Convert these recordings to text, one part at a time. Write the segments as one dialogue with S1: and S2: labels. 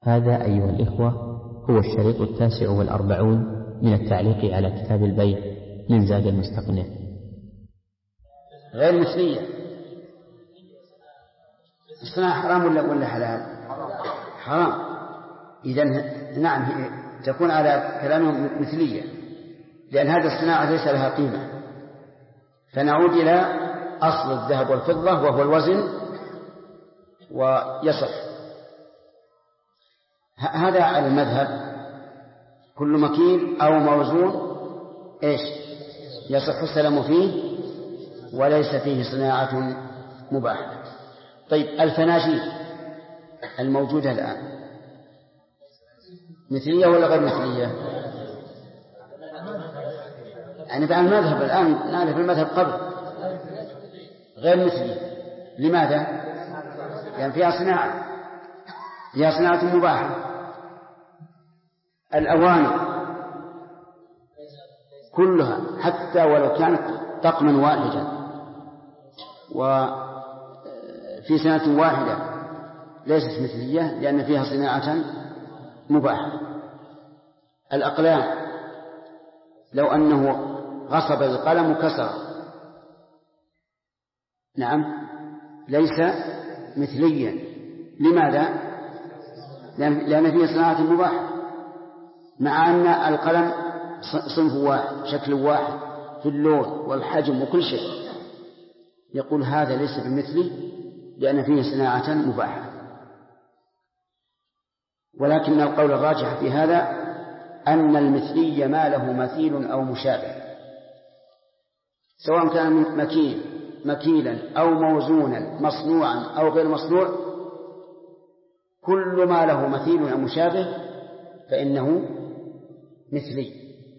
S1: هذا أيها الإخوة هو الشريط 49 من التعليق على كتاب البيع من زاد المستقنع.
S2: غير مثلية الصناعة حرام ولا حلال؟ حرام. إذن نعم تكون على كلامهم مثلية، لأن هذه الصناعة ليس لها قيمة. فنعود إلى أصل الذهب والفضة وهو الوزن ويصح. هذا على المذهب كل مكيل أو موزون يصح السلام فيه وليس فيه صناعة مباحة. طيب الفناجيل الموجودة الآن مثلية ولا غير مثلية؟ يعني بقى المذهب الآن نعرف المذهب قبل غير مثلية. لماذا؟ يعني فيها صناعة مباحة. الأواني كلها حتى ولو كانت طقما واحدا وفي سنة واحدة ليست مثلية لأن فيها صناعة مباحة. الأقلام لو أنه غصب القلم وكسر نعم ليس مثليا. لماذا؟ لأن فيه صناعة مباحة، مع أن القلم صنف واحد شكل واحد في اللون والحجم وكل شيء. يقول هذا ليس بمثلي لأن فيه صناعة مباحة. ثم القول الراجح في هذا أن المثلي ما له مثيل أو مشابه، سواء كان مكيلا أو موزونا مصنوعا أو غير مصنوع، كل ما له مثيل أو مشابه فإنه مثلي.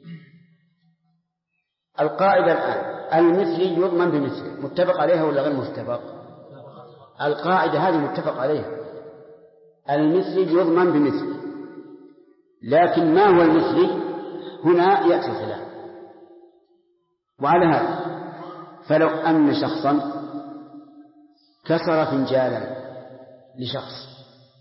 S2: القاعدة الآن المثلي يضمن بمثله، متفق عليها ولا غير متفق؟ القاعدة هذه متفق عليها، المثلي يضمن بمثله. لكن ما هو المثلي هنا يأتي الخلاف. وعلى هذا فلو أن شخصا كسر فنجالا لشخص،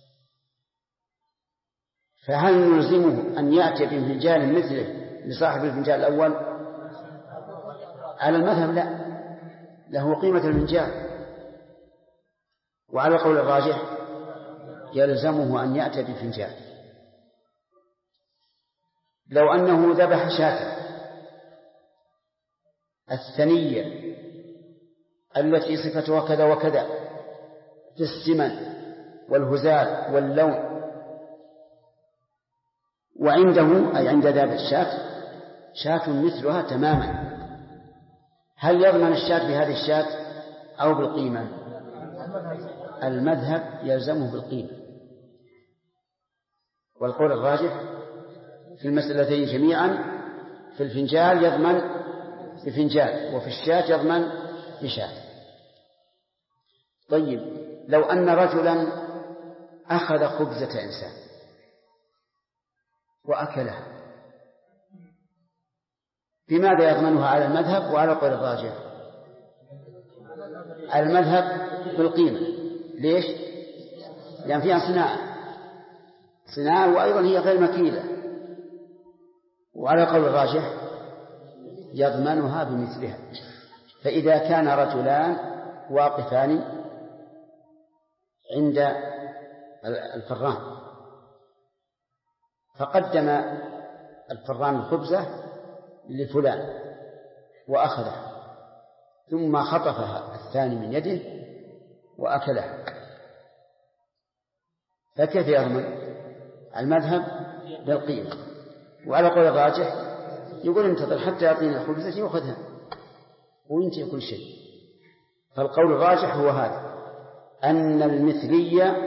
S2: فهل نلزمه أن يأتي بفنجال مثله لصاحب الفنجال الأول؟ على المذهب لا، له قيمة الفنجال. وعلى قول الراجح يلزمه أن يأتي بفنجال. لو أنه ذبح شاة الثنية التي صفتها كذا وكذا في السمن والهزال واللون، وعنده أي عند ذبح الشاة شاة مثلها تماما، هل يضمن الشاة بهذه الشاة أو بالقيمة؟ المذهب يلزمه بالقيمة. والقول الراجح في المسألتين جميعا، في الفنجال يضمن بفنجال وفي الشاة يضمن بشاة. طيب لو أن رجلا أخذ خبزة إنسان وأكلها، بماذا يضمنها على المذهب وعلى قول الراجح؟ المذهب بالقيمة. ليش؟ لأن فيها صناعة وأيضا هي غير مكيلة. وعلى قول الراجح يضمنها بمثلها. فإذا كان رجلان واقفان عند الفران فقدم الفران الخبزة لفلان وأخذها ثم خطفها الثاني من يده وأكلها، فكيف يضمن؟ المذهب بالقيمة. وعلى قول الراجح يقول انتظر حتى يعطيني الخبزة يأخذها وينتهي كل شيء. فالقول الراجح هو هذا، أن المثلية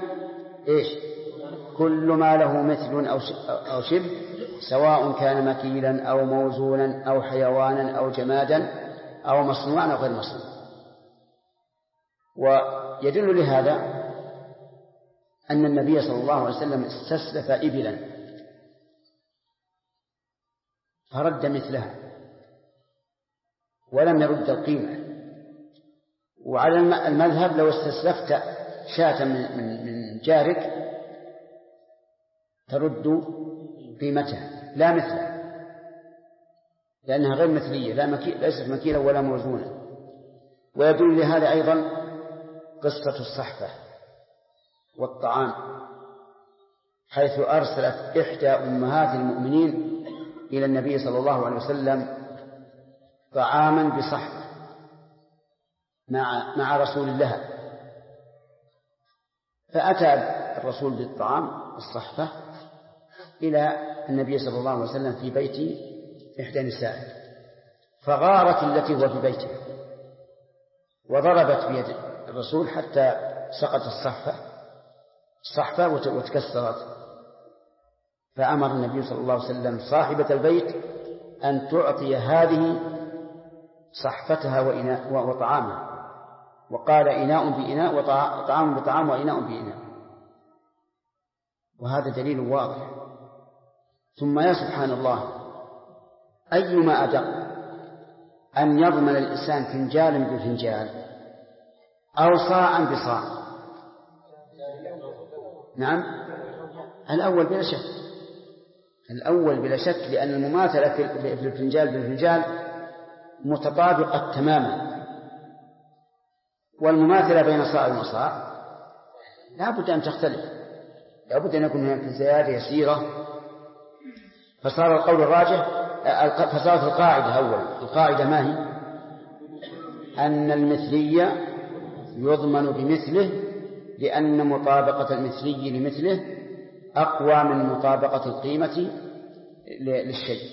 S2: كل ما له مثل أو شبه، سواء كان مكيلا أو موزونا أو حيوانا أو جمادا أو مصنوعا أو غير مصنوع. ويدل لهذا أن النبي صلى الله عليه وسلم استسلف إبلا فرد مثلها ولم يرد القيمة. وعلى المذهب لو استسلفت شاة من جارك ترد قيمتها لا مثلها، لأنها غير مثلية، ليست مكيلة ولا موزونة. ويدل لهذا أيضا قصة الصحفة والطعام، حيث أرسلت إحدى أمهات المؤمنين إلى النبي صلى الله عليه وسلم طعاما بصحفة مع رسول الله، فأتى الرسول بالطعام الصحفة إلى النبي صلى الله عليه وسلم في بيت إحدى نسائه، فغارت التي هو في بيته وضربت بيد الرسول حتى سقط الصحفة وتكسرت، فأمر النبي صلى الله عليه وسلم صاحبة البيت أن تعطي هذه صحفتها وطعامها، وقال إناء بإناء وطعام بطعام وإناء بإناء، وهذا دليل واضح. ثم يا سبحان الله، أيما أدق أن يضمن الإنسان فنجالا بفنجال أو صاعا بصاع؟ نعم، الأول بلا شك، لأن المماثلة في الفنجال بالفنجال متطابقة تماما، والمماثلة بين صاع وصاع لا بد أن تختلف، لا بد أن يكون هناك زيادة يسيرة. فصار القول الراجح، فصارت القاعدة ما هي؟ أن المثلية يضمن بمثله، لأن مطابقة المثلي لمثله أقوى من مطابقة القيمة للشيء.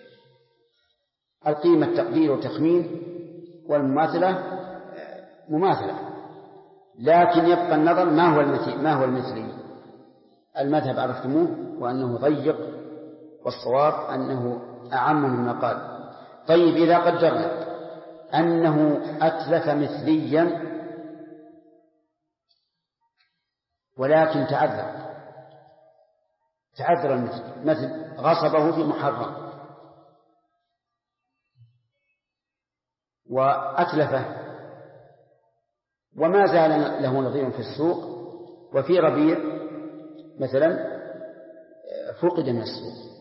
S2: القيمة تقدير وتخمين، والمماثلة مماثلة، لكن يبقى النظر ما هو المثلي. المذهب عرفتموه وأنه ضيق، والصواب أنه أعم مما قال. طيب، إذا قدرنا أنه أتلف مثليا ولكن تعذر المثل، مثل غصبه في محرم وأتلفه وما زال له نظير في السوق، وفي ربيع مثلا فقد من السوق،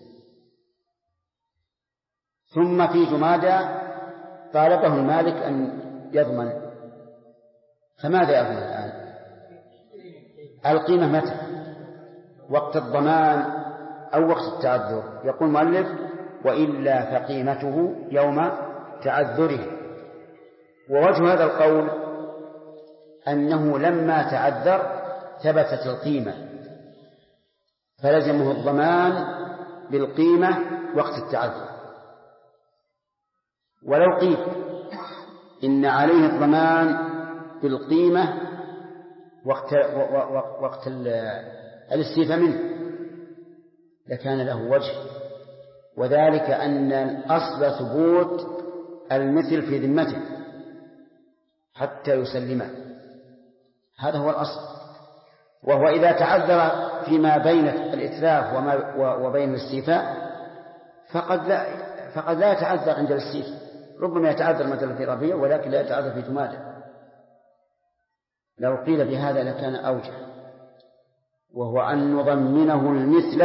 S2: ثم في جمادى طالبه المالك أن يضمن، فماذا يضمن الآن؟ القيمة متى؟ وقت الضمان أو وقت التعذر؟ يقول المؤلف: وإلا فقيمته يوم تعذره. ووجه هذا القول أنه لما تعذر ثبتت القيمة، فلزمه الضمان بالقيمة وقت التعذر. ولو قيل إن عليه الضمان بالقيمة وقت الاستيفاء منه لكان له وجه، وذلك أن الأصل ثبوت المثل في ذمته حتى يسلمه، هذا هو الأصل. وهو إذا تعذر فيما بين الإتلاف وبين الاستيفاء فقد لا يتعذر عند الاستيفاء، ربما يتعذر مثلا في ربيع ولكن لا يتعذر في جمادى. لو قيل بهذا لكان أوجه، وهو أن نضمنه المثل،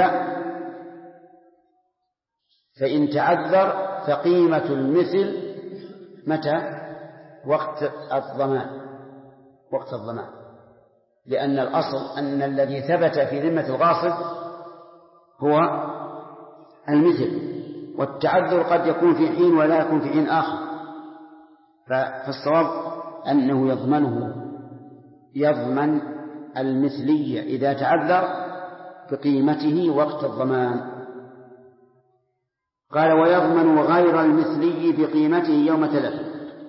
S2: فإن تعذر فقيمة المثل متى؟ وقت الضمان، لأن الأصل أن الذي ثبت في ذمة الغاصب هو المثل، والتعذر قد يكون في حين ولا يكون في حين آخر. فالصواب أنه يضمن المثلية إذا تعذر بقيمته وقت الضمان. قال: ويضمن غير المثلي بقيمته يوم تلفه.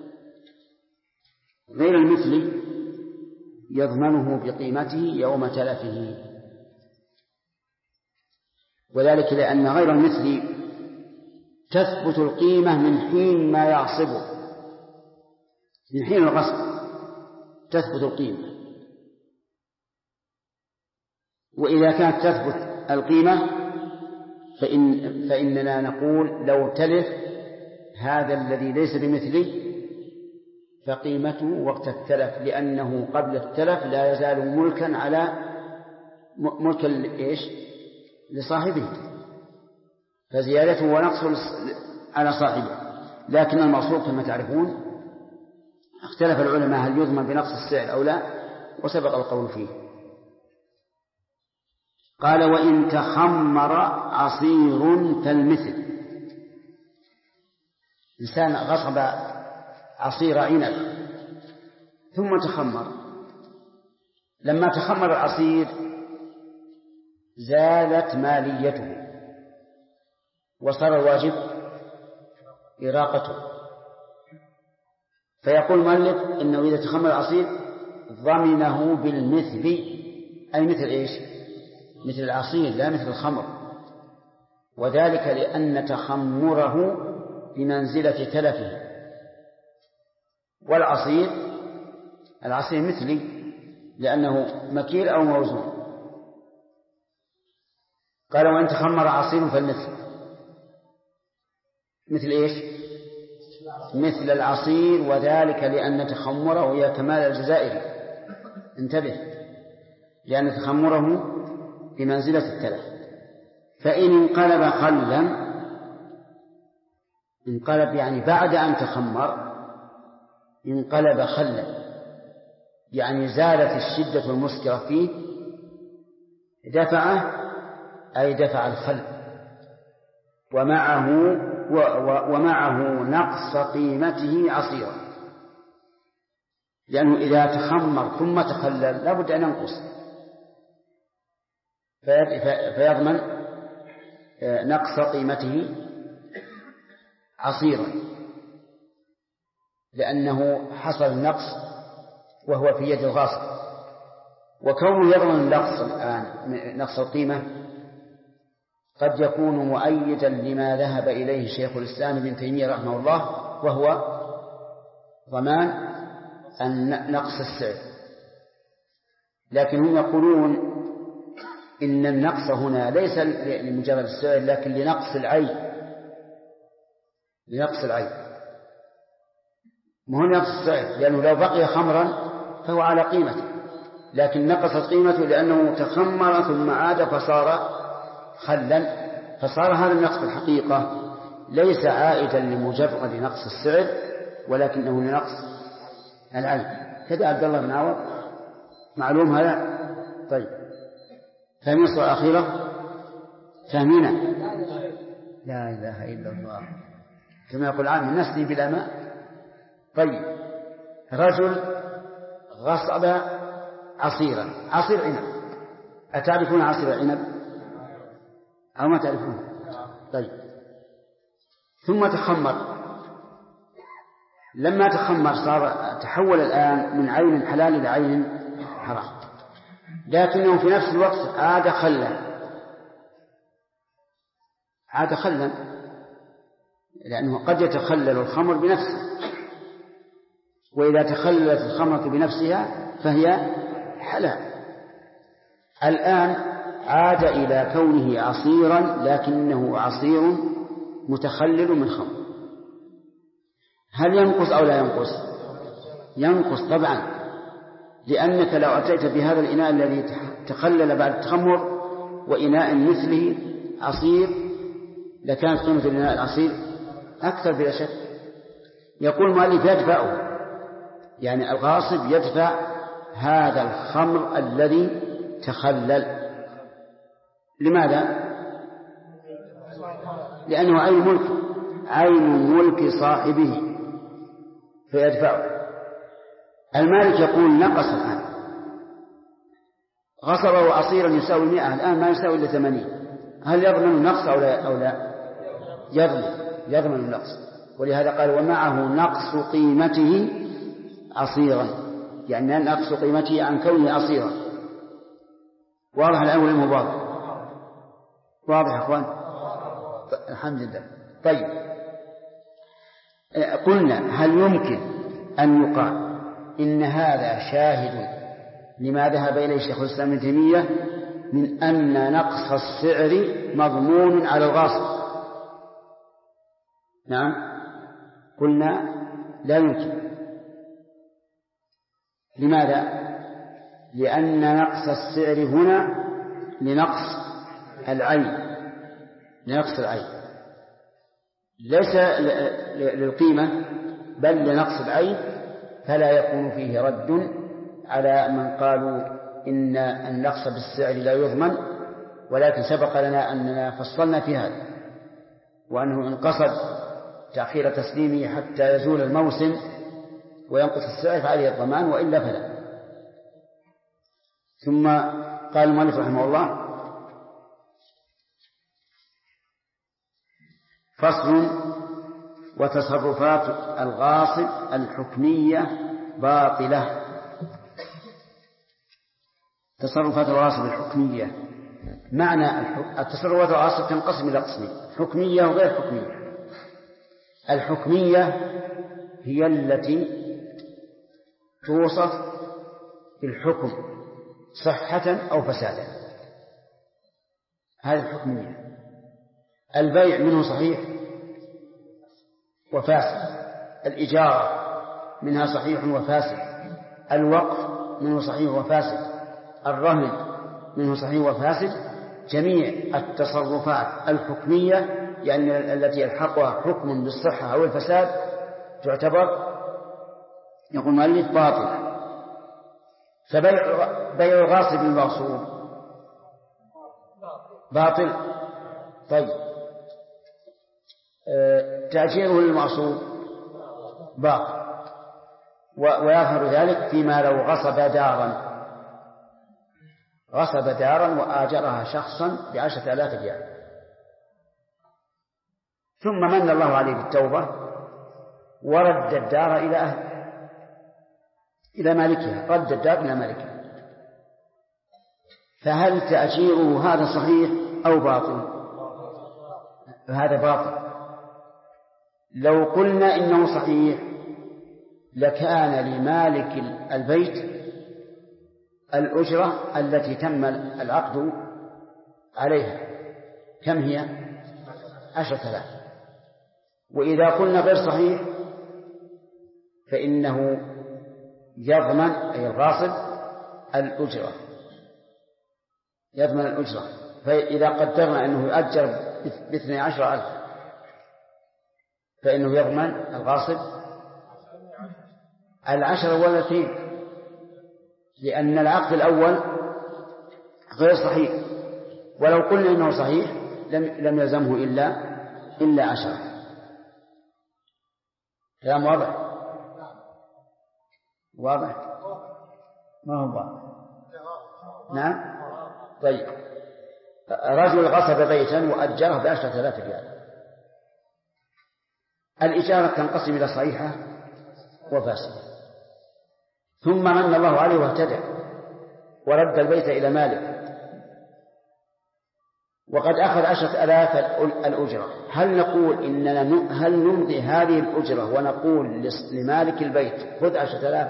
S2: غير المثلي يضمنه بقيمته يوم تلفه، وذلك لأن غير المثلي تثبت القيمة من حين ما يعصبه، من حين الغصب تثبت القيمة. وإذا كانت تثبت القيمة فإننا نقول لو تلف هذا الذي ليس بمثلي فقيمته وقت التلف، لأنه قبل التلف لا يزال ملكا على ملك لصاحبه، فزيادته ونقصه على صاحبه. لكن الموصول كما تعرفون اختلف العلماء هل يضمن بنقص السعر أو لا، وسبق القول فيه. قال وإن تخمر عصير كالمثل، إنسان غصب عصير عنب ثم تخمر، لما تخمر العصير زالت ماليته وصار الواجب إراقته، فيقول المؤلف إنه إذا تخمر العصير ضمنه بالمثل، أي مثل إيش؟ مثل العصير لا مثل الخمر، وذلك لأن تخمره بمنزلة تلفه، والعصير مثلي لأنه مكيل أو موزون. قال وإن تخمر عصير فالمثل، مثل إيش؟ مثل العصير، وذلك لأن تخمره هي كمال الجزائر، انتبه، لأن تخمره بمنزلة التلف. فإن انقلب خلا، انقلب يعني بعد أن تخمر انقلب خلا، يعني زالت الشدة المسكرة فيه، دفعه أي دفع الخل، ومعه نقص قيمته عصيرا، لأنه إذا تخمر ثم تخلل لابد أن ينقص، فيضمن نقص قيمته عصيرا، لأنه حصل نقص وهو في يد الغاصب. وكونه يضمن النقص الآن نقص القيمة قد يكون مؤيدا لما ذهب إليه شيخ الإسلام ابن تيمية رحمه الله، وهو ضمان نقص السعر. لكن هم يقولون إن النقص هنا ليس لمجرد السعر، لكن لنقص العين، مهم نقص السعر، لأنه لو بقي خمرا فهو على قيمته، لكن نقصت قيمته لأنه تخمر ثم عاد فصار خلا، فصار هذا النقص في الحقيقة ليس عائدا لمجرد نقص السعر، ولكنه لنقص العين. كذا عبد الله بن عوض، معلوم هذا؟ طيب، فهمين الصورة الأخيرة؟ فهمينا؟ لا إله إلا الله، كما يقول عام نسلي بلا ماء. طيب، رجل غصب عصيرا، عصير عنب، أتعرفون عصير العنب أو ما تعرفون؟ طيب، ثم تخمر، لما تخمر تحول الآن من عين حلال إلى عين حرام، لكنه في نفس الوقت عاد خلا، لأنه قد يتخلل الخمر بنفسه، وإذا تخللت الخمرة بنفسها فهي حلال. الآن عاد إلى كونه عصيرا، لكنه عصير متخلل من خمر. هل ينقص أو لا ينقص؟ ينقص طبعا، لأنك لو أتيت بهذا الإناء الذي تخلل بعد التخمر وإناء مثله عصير لكانت قيمة الإناء العصير أكثر بلا شك. يقول المؤلف يدفعه، يعني الغاصب يدفع هذا الخمر الذي تخلل. لماذا؟ لأنه عين ملك صاحبه فيدفعه. المالك يقول نقص الآن، غصبه عصيرا يساوي 100، الآن ما يساوي إلا 80، هل يضمن النقص أو لا؟ يضمن النقص، ولهذا قال ومعه نقص قيمته عصيرا، يعني نقص قيمته عن كونه عصيرا. واضح الآن ولا مو واضح يا أخوان؟ الحمد لله. طيب، قلنا هل يمكن أن يقال إن هذا شاهد لما ذهب إليه شيخ الإسلام ابن تيمية من أن نقص السعر مضمون على الغاصب؟ نعم، قلنا لا يمكن. لماذا؟ لأن نقص السعر هنا لنقص العين، لنقص العين، ليس للقيمة بل لنقص العين، فلا يكون فيه رد على من قالوا إن النقص بالسعر لا يضمن. ولكن سبق لنا أننا فصلنا في هذا، وأنه إن قصد تأخير تسليمه حتى يزول الموسم وينقص السعر فعليه الضمان، وإلا فلا. ثم قال المؤلف رحمه الله: فصل: وتصرفات الغاصب الحكمية باطلة. تصرفات الغاصب الحكمية، معنى التصرفات الغاصب تنقسم إلى قسمين: حكمية وغير حكمية. الحكمية هي التي توصف بالحكم صحة أو فسادا، هذه الحكمية. البيع منه صحيح وفاسد، الإجارة منها صحيح وفاسد، الوقف منه صحيح وفاسد، الرهن منه صحيح وفاسد. جميع التصرفات الحكمية يعني التي يلحقها حكم بالصحة أو الفساد تعتبر، يقول المؤلف، باطلة. فبيع الغاصب المغصوب باطل. طيب، تأجيره للمغصوب باطل. ويظهر ذلك فيما لو غصب دارا وآجرها شخصا ب10,000 ريال، ثم من الله عليه بالتوبة ورد الدار إلى مالكها، رد الدار إلى مالكها، فهل تأجيره هذا صحيح أو باطل؟ هذا باطل. لو قلنا إنه صحيح لكان لمالك البيت الأجرة التي تم العقد عليها، كم هي؟ 10,000. وإذا قلنا غير صحيح فإنه يضمن، أي الغاصب، الأجرة، يضمن الأجرة. فإذا قدرنا أنه يؤجر ب12,000 فإنه يضمن الغاصب 10 والتين، لأن العقد الأول غير صحيح. ولو قلنا إنه صحيح لم يلزمه إلا 10. كلام واضح؟ ما هو واضح؟ نعم. طيب، رجل غصب بيتا وأجره ب10,000 ريال. الإجارة تنقسم إلى صحيحة وفاسدة. ثم من الله عليه واهتدى ورد البيت إلى مالك وقد أخذ 10,000 الأجرة، هل نقول هل نمضي هذه الأجرة ونقول لمالك البيت خذ 10,000؟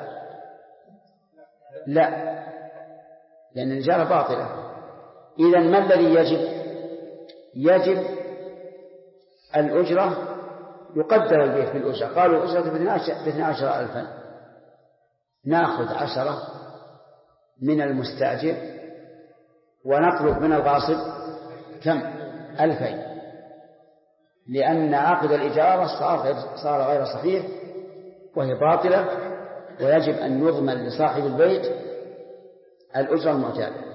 S2: لا، لأن الإجارة باطلة. إذن ما الذي يجب الأجرة، يقدر البيت بالأجرة. قالوا الأجرة ب12,000، نأخذ 10 من المستأجر ونطلب من الغاصب كم؟ 2,000، لأن عقد الإجارة صار غير صحيح وهي باطلة، ويجب أن يضمن لصاحب البيت الأجرة المعتادة.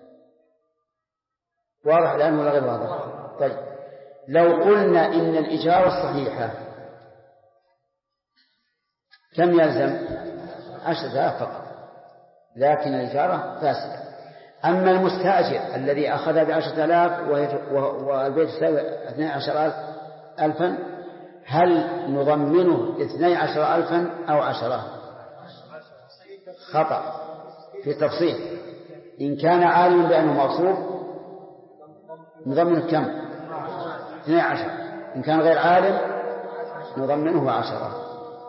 S2: واضح الآن ولا غير واضح؟ طيب، لو قلنا إن الإجارة الصحيحة كم يلزم؟ 10,000 فقط، لكن الإجارة فاسدة. أما المستأجر الذي أخذ ب10,000 والبيت يساوي 12,000، هل نضمنه 12,000 أو 10؟ خطأ في التفصيل. إن كان عالم بأنه مغصوب نضمنه كم؟ 12. إن كان غير عالم نضمنه 10.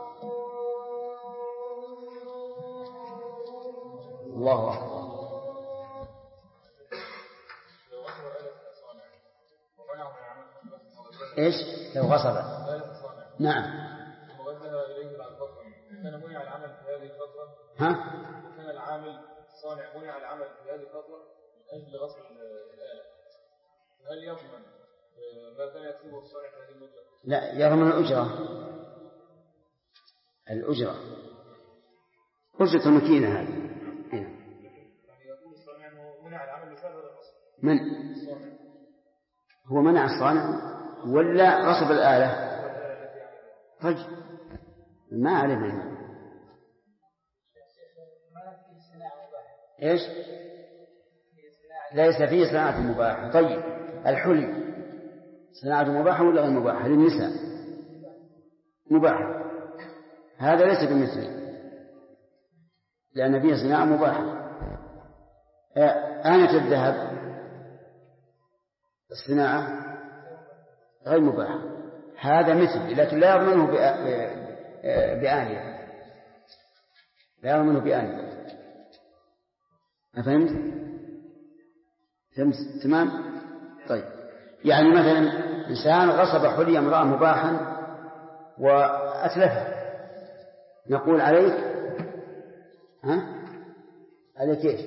S2: الله أكبر. إيش؟ لو غصب. نعم.
S3: ووجه إليه بعد فترة، كان منع العمل في هذه الفترة. كان العامل صانع منع العمل في هذه الفترة من أجل غصب الآلة. هل يضمن ما كان يكسبه الصانع هذه المدة؟
S2: لا، يضمن الأجرة أجرة الماكينة هذه.
S3: يعني يقول الصانع أنه منع العمل بسبب الرصد.
S2: من هو منع الصانع ولا غصب الآلة؟ طيب ما علم إيش؟ ليس فيه صناعة مباحة. طيب الحلي صناعة مباحة ولا غير مباحة؟ للنساء مباحة، هذا ليس بمثله لأن فيه صناعة مباحة. آنة الذهب الصناعة غير مباحة، هذا مثل، لكن لا يضمنه بآنية، لا يضمنه بآنية. أفهمت؟ تمام؟ طيب يعني مثلا إنسان غصب حلي امرأة مباحا وأتلفه، نقول عليك عليك إيش؟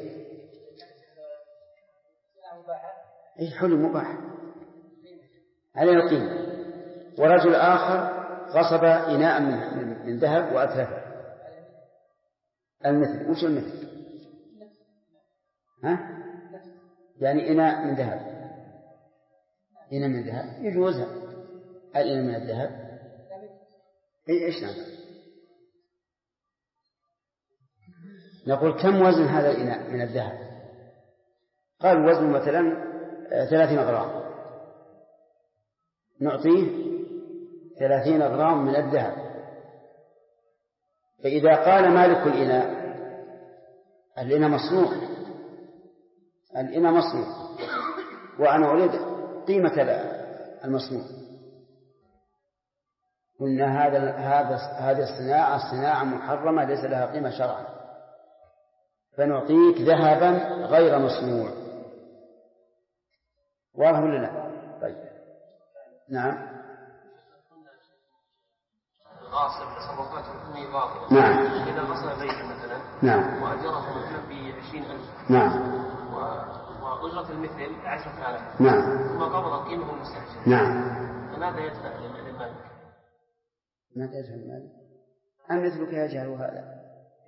S2: إيش حلي مباح عليه القيمة. ورجل آخر غصب إناء من ذهب وأتلفه، المثل وش المثل؟ يعني إناء من ذهب، إناء من ذهب يجوزها، الإناء من الذهب إيش نقول كم وزن هذا الإناء من الذهب؟ قال وزن مثلا 30 غرام، نعطيه 30 غرام من الذهب. فإذا قال مالك الإناء مصنوع وأنا أريد قيمة المصنوع، قلنا هذه الصناعة محرمة ليس لها قيمة شرعا، فنعطيك ذهبا غير مصنوع. واضح ولا لا؟ طيب نعم.
S4: غاصب تصرفات حكومية باطلة.
S2: نعم.
S4: إذا غصب بيتا مثلا.
S2: نعم.
S4: وأجره مثلا ب20,000.
S2: نعم.
S4: وأجرة المثل 10,000.
S2: نعم.
S4: ثم قبض قيمة المستأجر.
S2: نعم.
S4: فماذا يدفع للمالك؟
S2: ماذا يدفع للمالك؟ أم مثلك يجهل هذا؟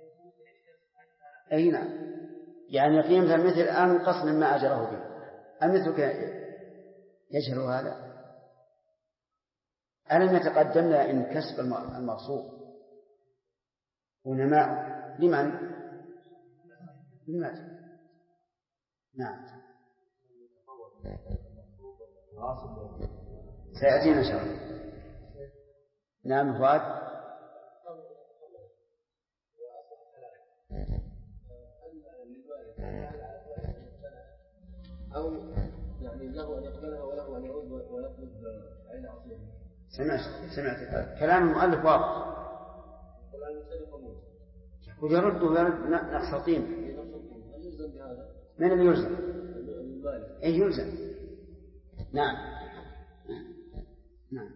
S2: أي نعم، يعني قيمة المثل أنقص مما أجره به. أم مثلك يجهل هذا؟ ألم يتقدمنا إن كسب المغصوب ونماء لمن؟ للمال. نعم سيأتينا إن شاء الله. نعم فؤاد.
S3: أو يعني له أن يقبلها وله أن يعود ويطلب عين عصير.
S2: سمعت كلام المؤلف واضح، ويرد نقص قيمة. من يلزم؟ أي يلزم. نعم نعم.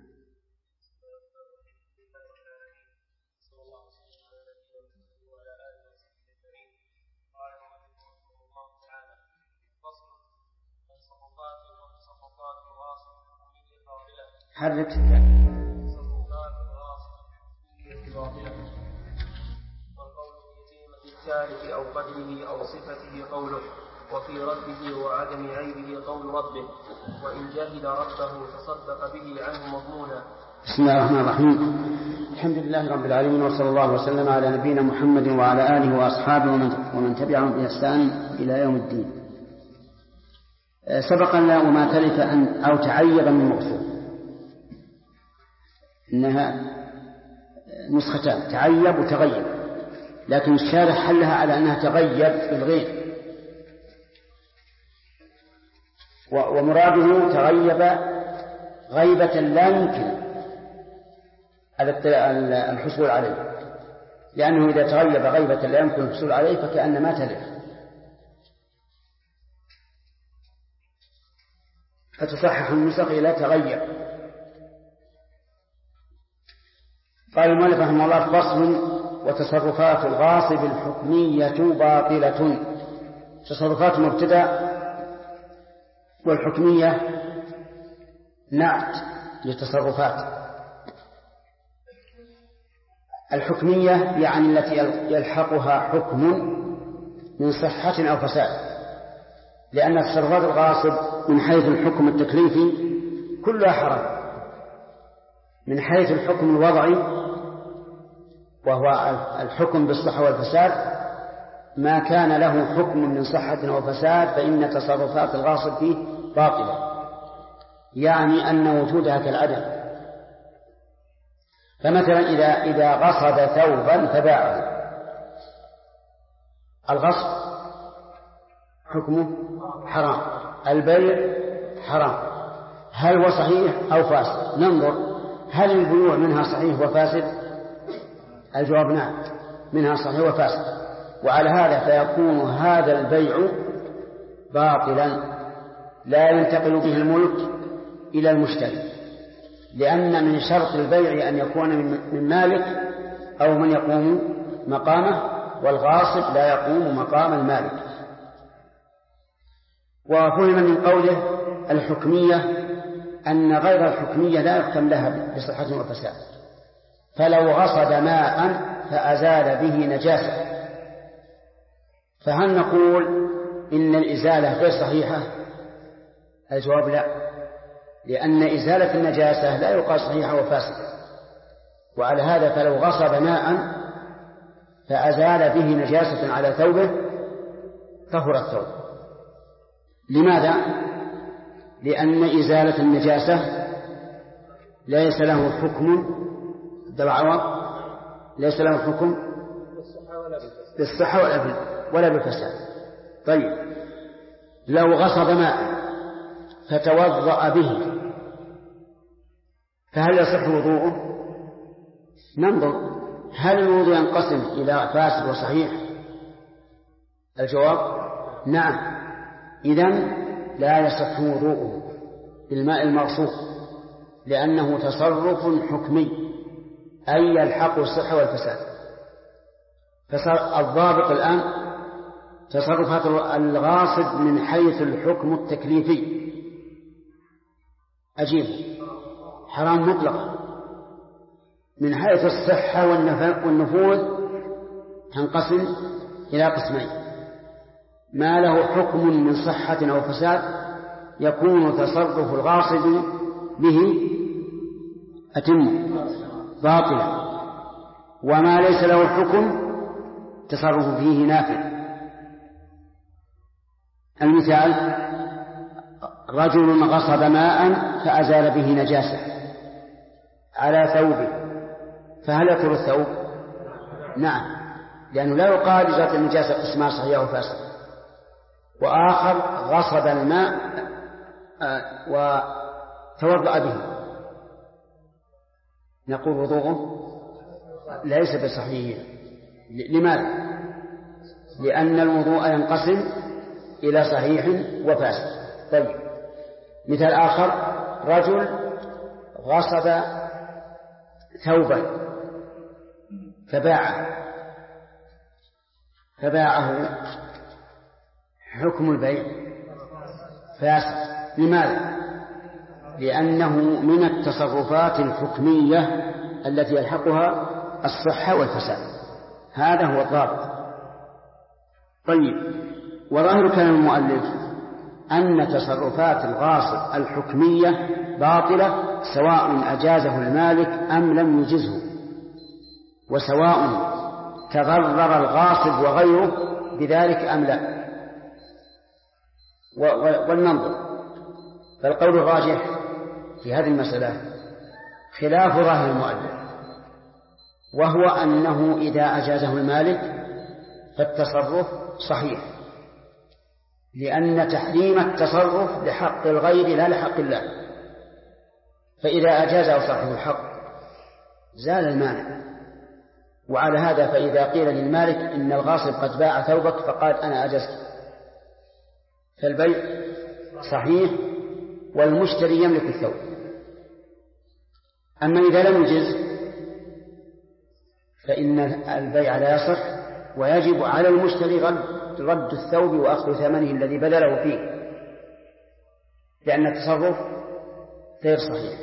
S2: حرك
S4: والقول في قيمة التارك أو قدره أو صفته قوله، وفي رده وعدم عيبه قول ربه، وإن جهل ربه تصدق به عنه مضمونا.
S2: بسم الله الرحمن الرحيم. الحمد لله رب العالمين، وصلى الله وسلم على نبينا محمد وعلى آله وأصحابه ومن تبعهم بإحسان إلى يوم الدين. سبق لنا وما تلف أو تعيب من مغصوب، إنها نسختان، تعيب وتغيب، لكن الشارح حلها على أنها تغيب بالغيب، ومراده تغيب غيبة لا يمكن الحصول عليه، لأنه إذا تغيب غيبة لا يمكن الحصول عليه فكأن ما تلف، فتصحح النسخ إلى تغيب. قال المؤلف رحمه الله: فصل: وتصرفات الغاصب الحكمية باطلة. تصرفات مبتدأ، والحكمية نعت للتصرفات. الحكمية يعني التي يلحقها حكم من صحة أو فساد، لأن تصرفات الغاصب من حيث الحكم التكليفي كلها حرام. من حيث الحكم الوضعي وهو الحكم بالصحة والفساد، ما كان له حكم من صحة أو فساد فإن تصرفات الغاصب فيه باطلة، يعني أن وجودها كالعدم. فمثلا إذا غصب ثوبا فباعه، الغصب حكمه حرام، البيع حرام. هل هو صحيح أو فاسد؟ ننظر هل البيوع منها صحيح وفاسد؟ الجواب نعم، منها صحيح وفاسد. وعلى هذا فيكون هذا البيع باطلا لا ينتقل به الملك إلى المشتري، لأن من شرط البيع أن يكون من مالك أو من يقوم مقامه، والغاصب لا يقوم مقام المالك. وفهم من قوله الحكمية أن غير الحكمية لا يحكم لها بصحة وفساد. فلو غصب ماء فأزال به نجاسة، فهل نقول إن الإزالة غير صحيحة؟ الجواب لا، لأن إزالة النجاسة لا يقال صحيحة وفاسدة. وعلى هذا فلو غصب ماء فأزال به نجاسة على ثوبه طهر الثوب. لماذا؟ لأن إزالة النجاسة ليس له حكم ليس له حكم بالصحة ولا بالفساد. طيب لو غصب ماء فتوضأ به فهل يصح وضوءه؟ ننظر هل الوضوء ينقسم إلى فاسد وصحيح؟ الجواب نعم، إذن لا يصح وضوءه بالماء المغصوب، لأنه تصرف حكمي أي يلحق الصحة والفساد. فالضابط الآن تصرفات الغاصب من حيث الحكم التكليفي أجيب حرام مطلقا. من حيث الصحة والنفوذ تنقسم إلى قسمين: ما له حكم من صحة أو فساد يكون تصرف الغاصب به باطلا، وما ليس له حكم تصرف فيه نافع. المثال: رجل غصب ماء فأزال به نجاسة على ثوبه، فهل يطهر الثوب؟ نعم، لأنه لا يقال إزالة النجاسة قسمان صحيح وفاسد. وآخر غصب الماء وتوضأ به، نقول وضوءه ليس بصحيح. لماذا؟ لأن الوضوء ينقسم إلى صحيح وفاسد. طيب مثال آخر: رجل غصب ثوبا فباعه، حكم البيع فاسد. لماذا؟ لأنه من التصرفات الحكمية التي يلحقها الصحة والفساد. هذا هو الضابط. طيب، وظاهر كلام المؤلف أن تصرفات الغاصب الحكمية باطلة سواء أجازه المالك أم لم يجزه، وسواء تضرر الغاصب وغيره بذلك أم لا. ولننظر، فالقول الراجح في هذه المسألة خلاف ظاهر المؤلف، وهو أنه إذا أجازه المالك فالتصرف صحيح، لأن تحريم التصرف لحق الغير لا لحق الله. فإذا أجازه صاحب الحق زال المانع. وعلى هذا فإذا قيل للمالك إن الغاصب قد باع ثوبك فقال أنا أجزت، فالبيع صحيح والمشتري يملك الثوب. أما إذا لم يجز فإن البيع لا يصح، ويجب على المشتري رد الثوب وأخذ ثمنه الذي بذله فيه، لأن التصرف غير صحيح.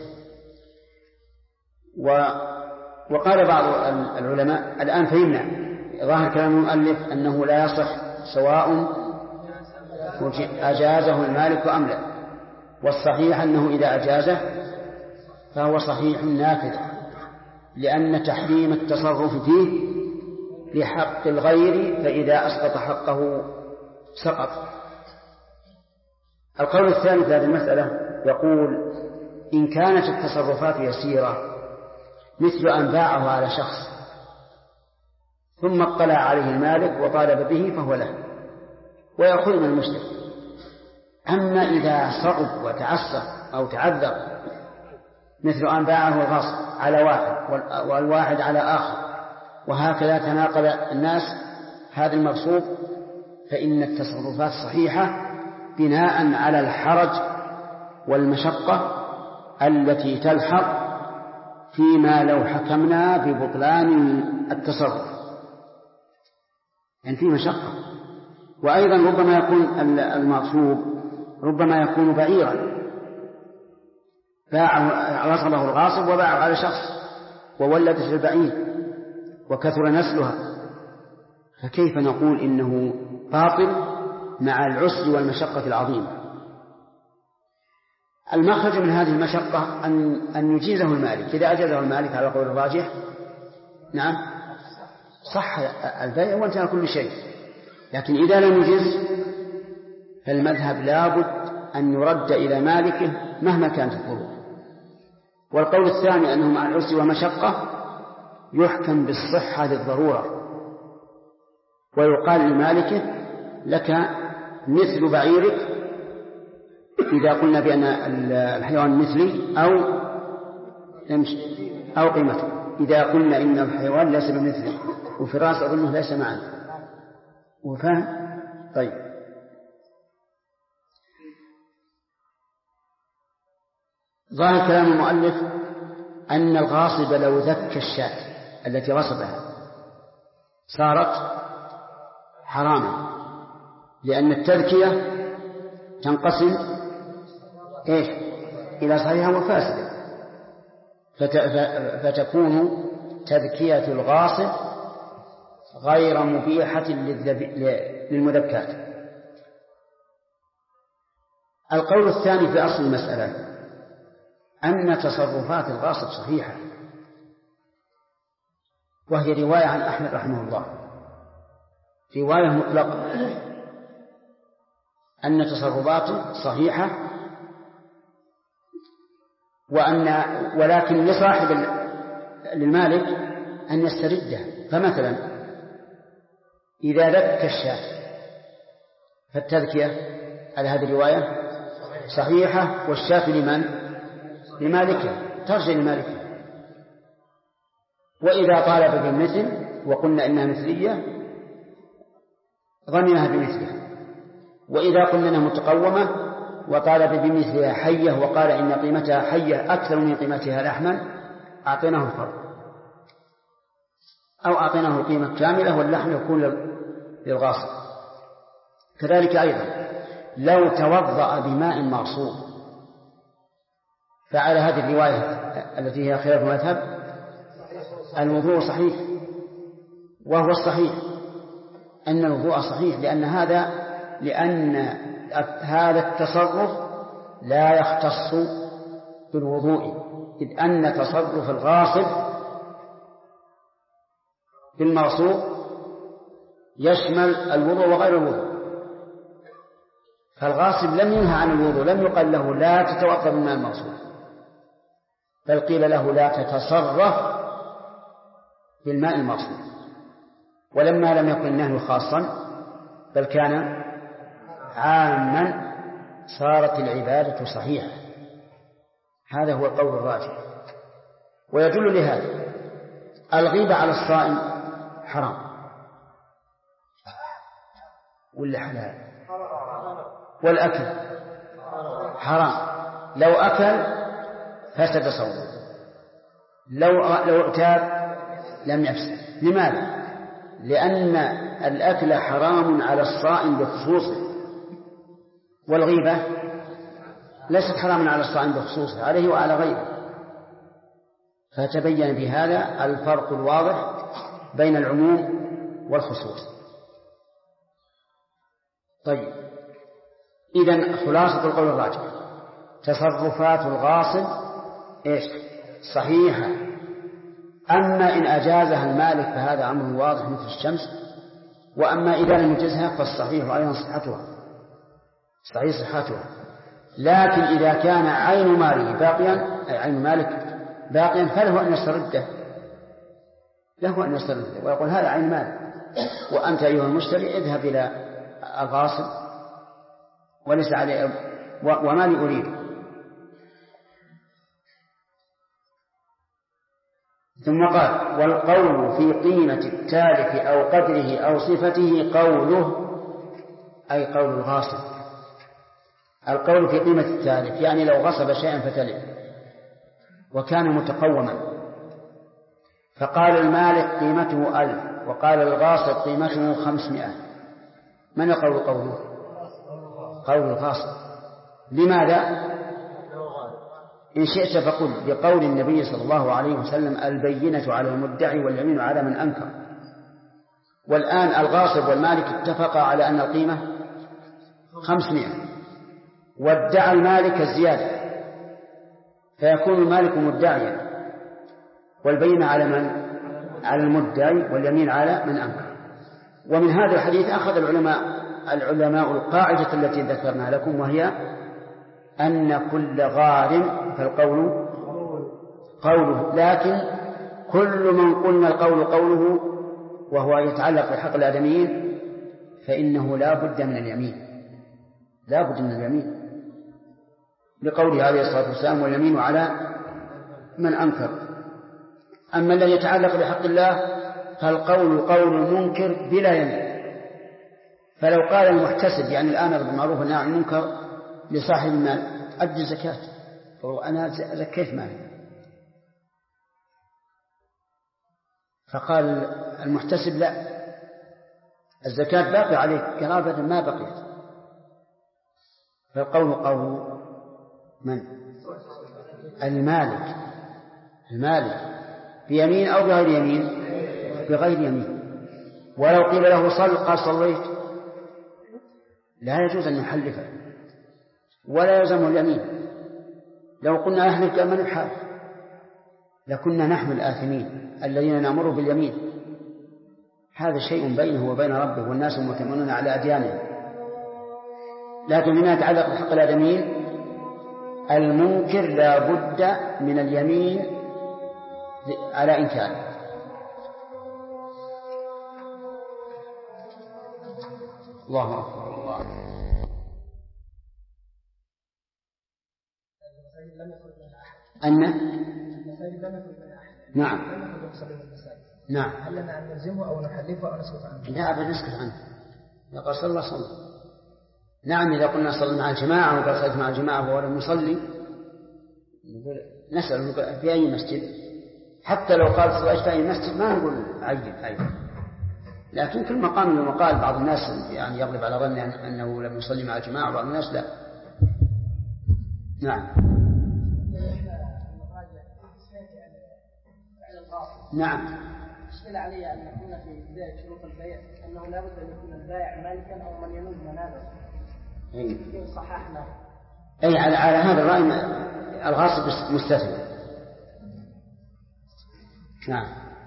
S2: وقال بعض العلماء الآن فهمنا ظاهر كلام المؤلف أنه لا يصح سواء أجازه المالك أم لا، والصحيح أنه إذا أجازه فهو صحيح نافذ، لأن تحريم التصرف فيه لحق الغير، فإذا أسقط حقه سقط. القول الثاني في هذه المسألة يقول إن كانت التصرفات يسيرة مثل أن باعه على شخص ثم اطلع عليه المالك وطالب به فهو له ويأخذ من المشتري. أما إذا صعب وتعسر أو تعذر مثل أن باعه الغاصب على واحد والواحد على آخر وهكذا تناقل الناس هذا المغصوب، فإن التصرفات صحيحة بناء على الحرج والمشقة التي تلحق فيما لو حكمنا ببطلان التصرف، يعني فيه مشقة. وأيضا ربما يكون المغصوب ربما يكون بعيرا غصبه الغاصب وباعه على شخص وولدت البعير وكثر نسلها، فكيف نقول إنه باطل مع العسر والمشقة العظيمة؟ المخرج من هذه المشقة أن يجيزه المالك. إذا أجازه المالك على قول الراجح نعم صح البيع وانتهى كل شيء، لكن إذا لم يجز فالمذهب لابد أن يرد إلى مالكه مهما كانت الظروف. والقول الثاني أنه مع العسر والمشقة يحكم بالصحة للضرورة، ويقال لمالكه لك مثل بعيرك إذا قلنا بأن الحيوان مثلي أو قيمته، إذا قلنا إن الحيوان ليس بمثلي وفراس أظنه ليس معنا وفهم. طيب ظاهر كلام المؤلف أن الغاصب لو ذك الشاة التي غصبها صارت حراما، لأن التذكية تنقسم إلى صحيحة وفاسدة، فتكون تذكية الغاصب غير مبيحة للمذكات. القول الثاني في أصل المسألة أن تصرفات الغاصب صحيحة، وهي رواية عن أحمد رحمه الله، رواية مطلقة أن تصرفاته صحيحة، ولكن لصاحب للمالك أن يستردها. فمثلا إذا ذك الشاة فالتذكية على هذه الرواية صحيحة، والشاة لمن؟ لمالكه، ترجع لمالكه. وإذا طالب بالمثل وقلنا إنها مثلية ضمنها بمثلها، وإذا قلنا إنها متقومة وطالب بمثلها حية وقال إن قيمتها حية أكثر من قيمتها لحما أعطيناه الفرق، أو أعطيناه القيمة كاملة واللحم يكون للغاصب. كذلك أيضا لو توضأ بماء مغصوب، فعلى هذه الرواية التي هي خلاف المذهب الوضوء صحيح، وهو الصحيح أن الوضوء صحيح، لأن هذا التصرف لا يختص بالوضوء، إذ أن تصرف الغاصب بالمغصوب يشمل الوضوء وغير الوضوء. فالغاصب لم ينهى عن الوضوء، لم يقل له لا تتوضأ من المغصوب، بل قيل له لا تتصرف بالماء المغصوب. ولما لم يكن النهي خاصا بل كان عاما صارت العبادة صحيحة. هذا هو القول الراجح. ويدل لهذا الغيبة على الصائم حرام ولا حلال؟ والأكل حرام، لو أكل فسد صومه، لو اغتاب لم يفسد. لماذا؟ لأن الأكل حرام على الصائم بخصوصه، والغيبة ليست حراما على الصائم بخصوصه، عليه وعلى غيره. فتبين بهذا الفرق الواضح بين العموم والخصوص. طيب، إذن خلاصة القول الراجح: تصرفات الغاصب صحيحة، أما إن أجازها المالك فهذا أمر واضح مثل الشمس، وأما إذا لم يجزها فالصحيح أيضا صحتها. لكن إذا كان عين ماله باقيا، أي عين مالك باقيا، فله أن يسترده، ويقول هذا عين مالك، وأنت أيها المشتري اذهب إلى الغاصب وليس عليه وما لي أريد. ثم قال: والقول في قيمة التالف أو قدره أو صفته قوله، أي قول الغاصب. القول في قيمة التالف يعني لو غصب شيئا فتلف وكان متقوما، فقال المالك قيمته 1000 وقال الغاصب قيمته 500، من يقول قوله؟ قول الغاصب. لماذا؟ إن شئت فقل بقول النبي صلى الله عليه وسلم: البينة على المدعي واليمين على من أنكر. والآن الغاصب والمالك اتفقا على أن القيمة 500، وادعى المالك الزيادة، فيكون المالك مدعيا، والبينة على من؟ على المدعي، واليمين على من أنكر. ومن هذا الحديث أخذ العلماء القاعدة التي ذكرنا لكم، وهي أن كل غارم فالقول قوله، لكن كل من قلنا القول قوله وهو يتعلق بحق الآدميين فإنه لا بد من اليمين، لقوله عليه الصلاة والسلام: واليمين على من أنكر. أما الذي يتعلق بحق الله فالقول قول المنكر بلا يمين. فلو قال المحتسب يعني الآمر بالمعروف والنهي عن المنكر لصاحب المال: أدي الزكاة، وأنا زكيت مالي، فقال المحتسب: لا، الزكاة باقي عليك قرابة ما بقيت. فالقول قول من؟ المالك بيمين أو بغير يمين؟ بغير يمين. ولو قيل له صل قال صليت، لا يجوز أن يحلفه ولا يلزم اليمين. لو قلنا أهلك من الحال لكنا نحن الآثمين الذين نأمره باليمين. هذا شيء بينه وبين ربه، والناس مؤتمنون على أديانهم. لكن فيما يتعلق بحق الآدميين المنكر لا بد من اليمين على إنكاره. الله أكبر. الله أن
S5: المساجد لم يكن من أحد.
S2: نعم.
S5: لم يكن يصلي في المساجد.
S2: نعم.
S5: هل لنا أن نلزمه أو نحلفه أو نسكت عنه؟
S2: لا أبدا نسكت عنه. يقول صلى الله صلى. نعم، إذا قلنا صلى مع الجماعة وقال صليت مع الجماعة وهو لم يصلي نسأل في أي مسجد، حتى لو قال صليت في أي مسجد ما نقول عيد. لكن كل مقام له مقال. بعض الناس يعني يغلب على ظن أنه لم يصلي مع الجماعة، وبعض الناس لا. نعم. نعم.
S5: أشكل علي أن نكون في بداية شروط البيع أنه لا بد أن يكون البائع مالكا أو من ينوب منابه. كيف صححنا؟
S2: أي على هذا الرأي الغاصب مستثنى. نعم.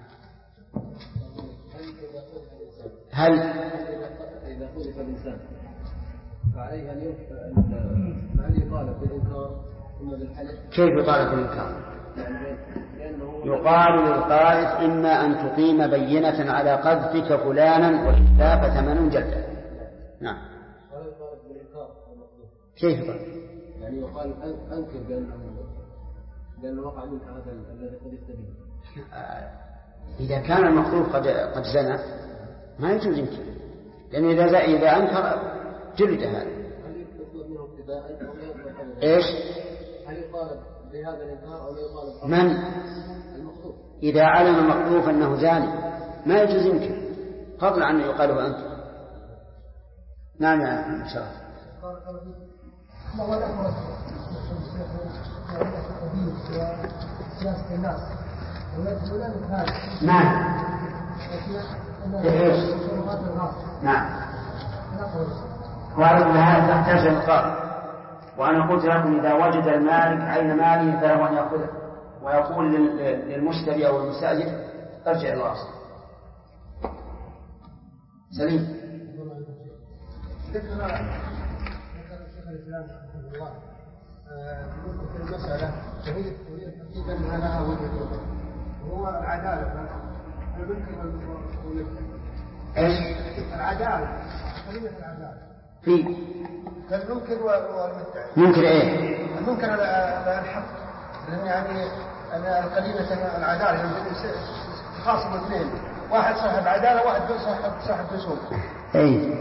S2: هل
S3: إذا خلف الإنسان فعليه أن يطالب بالإنكار ثم بالحلف؟
S2: كيف يطالب بالإنكار؟ يقال للقائد: إما أن تقيم بينة على قذفك فلانا وإلا فثمن جلدة. نعم.
S3: ولا يطالب بالإنكار المطلوب.
S2: كيف يطالب؟
S3: يعني يقال أنكر بأنه وقع منك هذا الذي قد استبين.
S2: إذا كان المخلوق قد زنى ما يجوز ينكر، لأن إذا أنكر جلد هذا.
S3: هل يطلب منه ابتداء أو يطلب
S2: إيش؟
S3: هل يطالب بهذا الإنكار أو يطالب
S2: من؟
S3: المخلوق.
S2: إذا علم المخلوق أنه زاني ما يجوز ينكر، فضلا عن يقال له أنكر. نعم يا شرف.
S5: سياسة الناس ويدخلون الخارج.
S2: نعم. نعم. وأعرف هذا تحتاج القاضي. وأنا قلت لكم إذا وجد المالك عين ماله فله أن يأخذه ويقول للمشتري أو المستأجر ارجع إلى الأصل. سليم.
S3: ذكر الشيخ الإسلام رحمه الله في المسألة وهي تقريبا أنها لها وجه وهو العدالة.
S2: ايش؟
S3: العدالة. كلمة العدالة.
S2: في.
S3: الممكن والمدعي.
S2: ممكن ايه؟
S3: الممكن على الحق. لأن يعني أن كلمة العدالة يعني خاصم اثنين. واحد صاحب عدالة واحد صاحب رسوم.
S2: اي.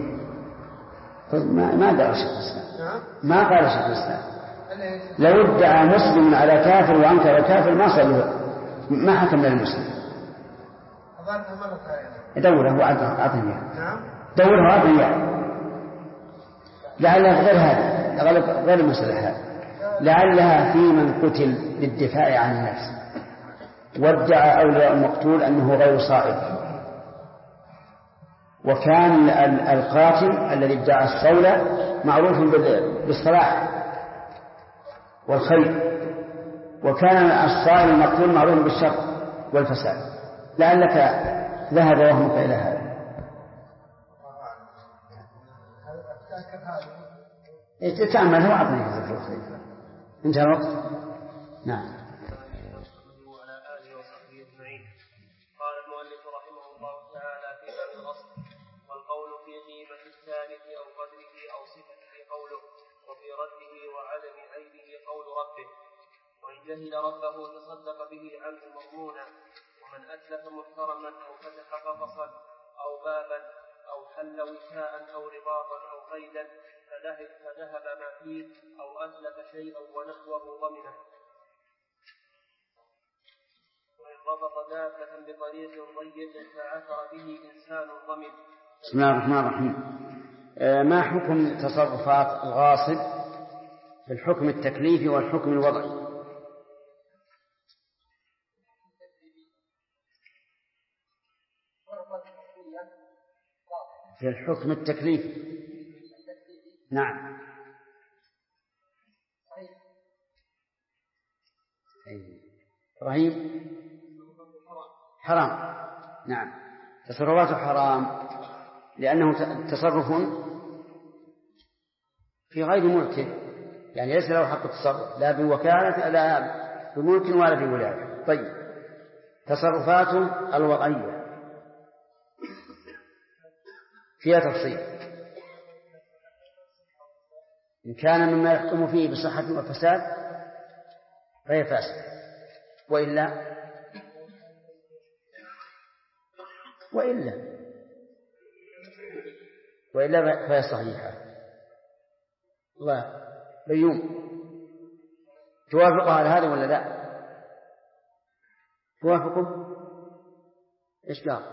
S2: ما درس الإسلام. ما قال شيخ الإسلام. لو ادعى مسلم على كافر وأنكر الكافر ما صلى ما حكم للمسلم. دوره وعطني
S3: نعم.
S2: دوره وعطني لعلها غير هذا غير المسألة هذا لعلها في من قتل للدفاع عن النفس وادعى أولياء المقتول أنه غير صائب وكان القاتل الذي ادعى الصولة معروف بالصلاح والخير وكان الصائب المقتول معروف بالشر والفساد لعلك ذهب وهمك إلى هذا. تتأمل هو أعطني هذا الوقت. انتهى الوقت. نعم.
S4: وعلى آله وصحبه أجمعين. قال المؤلف رحمه الله تعالى في باب الأصل والقول في قيمة الثالث أو قدره أو صفته قوله وفي رده وعدم عيبه قول ربه وإن جهل ربه تصدق به عنه مضمونا ومن أتلف محترما أو فتح قفصا أو بابا أو حل وكاء أو رباطا أو قيدا فذهب ما فيه أو أتلف شيئا ونحوه ضمنه وإن ربط دابة بطريق ضيق فعثر به إنسان ضمن.
S2: بسم الله الرحمن الرحيم. ما حكم تصرفات الغاصب في الحكم التكليفي والحكم الوضعي؟ في الحكم التكليفي نعم. إبراهيم حرام. نعم تصرفاته حرام لأنه تصرف في غير ملكه يعني ليس له حق التصرف لا بوكالة لا بملك ولا بولاية. طيب تصرفاته الوضعية فيها تفصيل إن كان مما يحكم فيه بصحة وفساد فهي فاسد وإلا فهي صحيحة. الله بيوم توافق على هذا ولا لا؟ توافقه إيش قال؟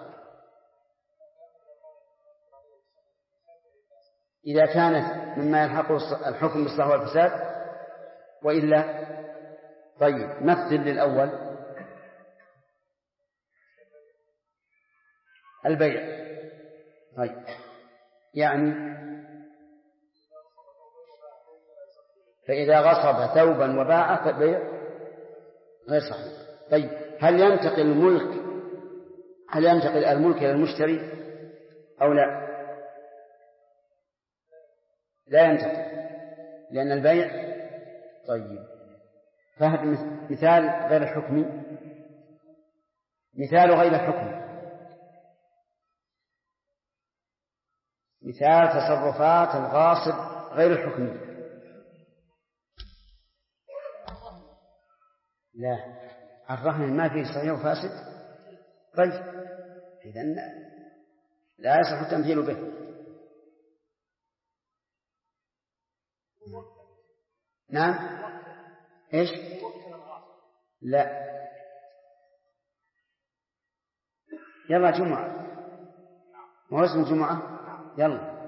S2: إذا كانت مما يلحق الحكم بالصلاح والفساد وإلا. طيب مثل للأول البيع. طيب يعني فإذا غصب ثوبا وباعه فالبيع غير صحيح. طيب هل ينتقل الملك إلى المشتري أو لا؟ لا ينتقل لأن البيع. طيب فهد مثال غير الحكمي. مثال غير الحكمي مثال تصرفات الغاصب غير الحكمي. لا الرهن ما فيه صحيح وفاسد. طيب إذن لا يصح التمثيل به. نعم إيش؟ لا يلا جمعة ما هو اسم جمعة يلا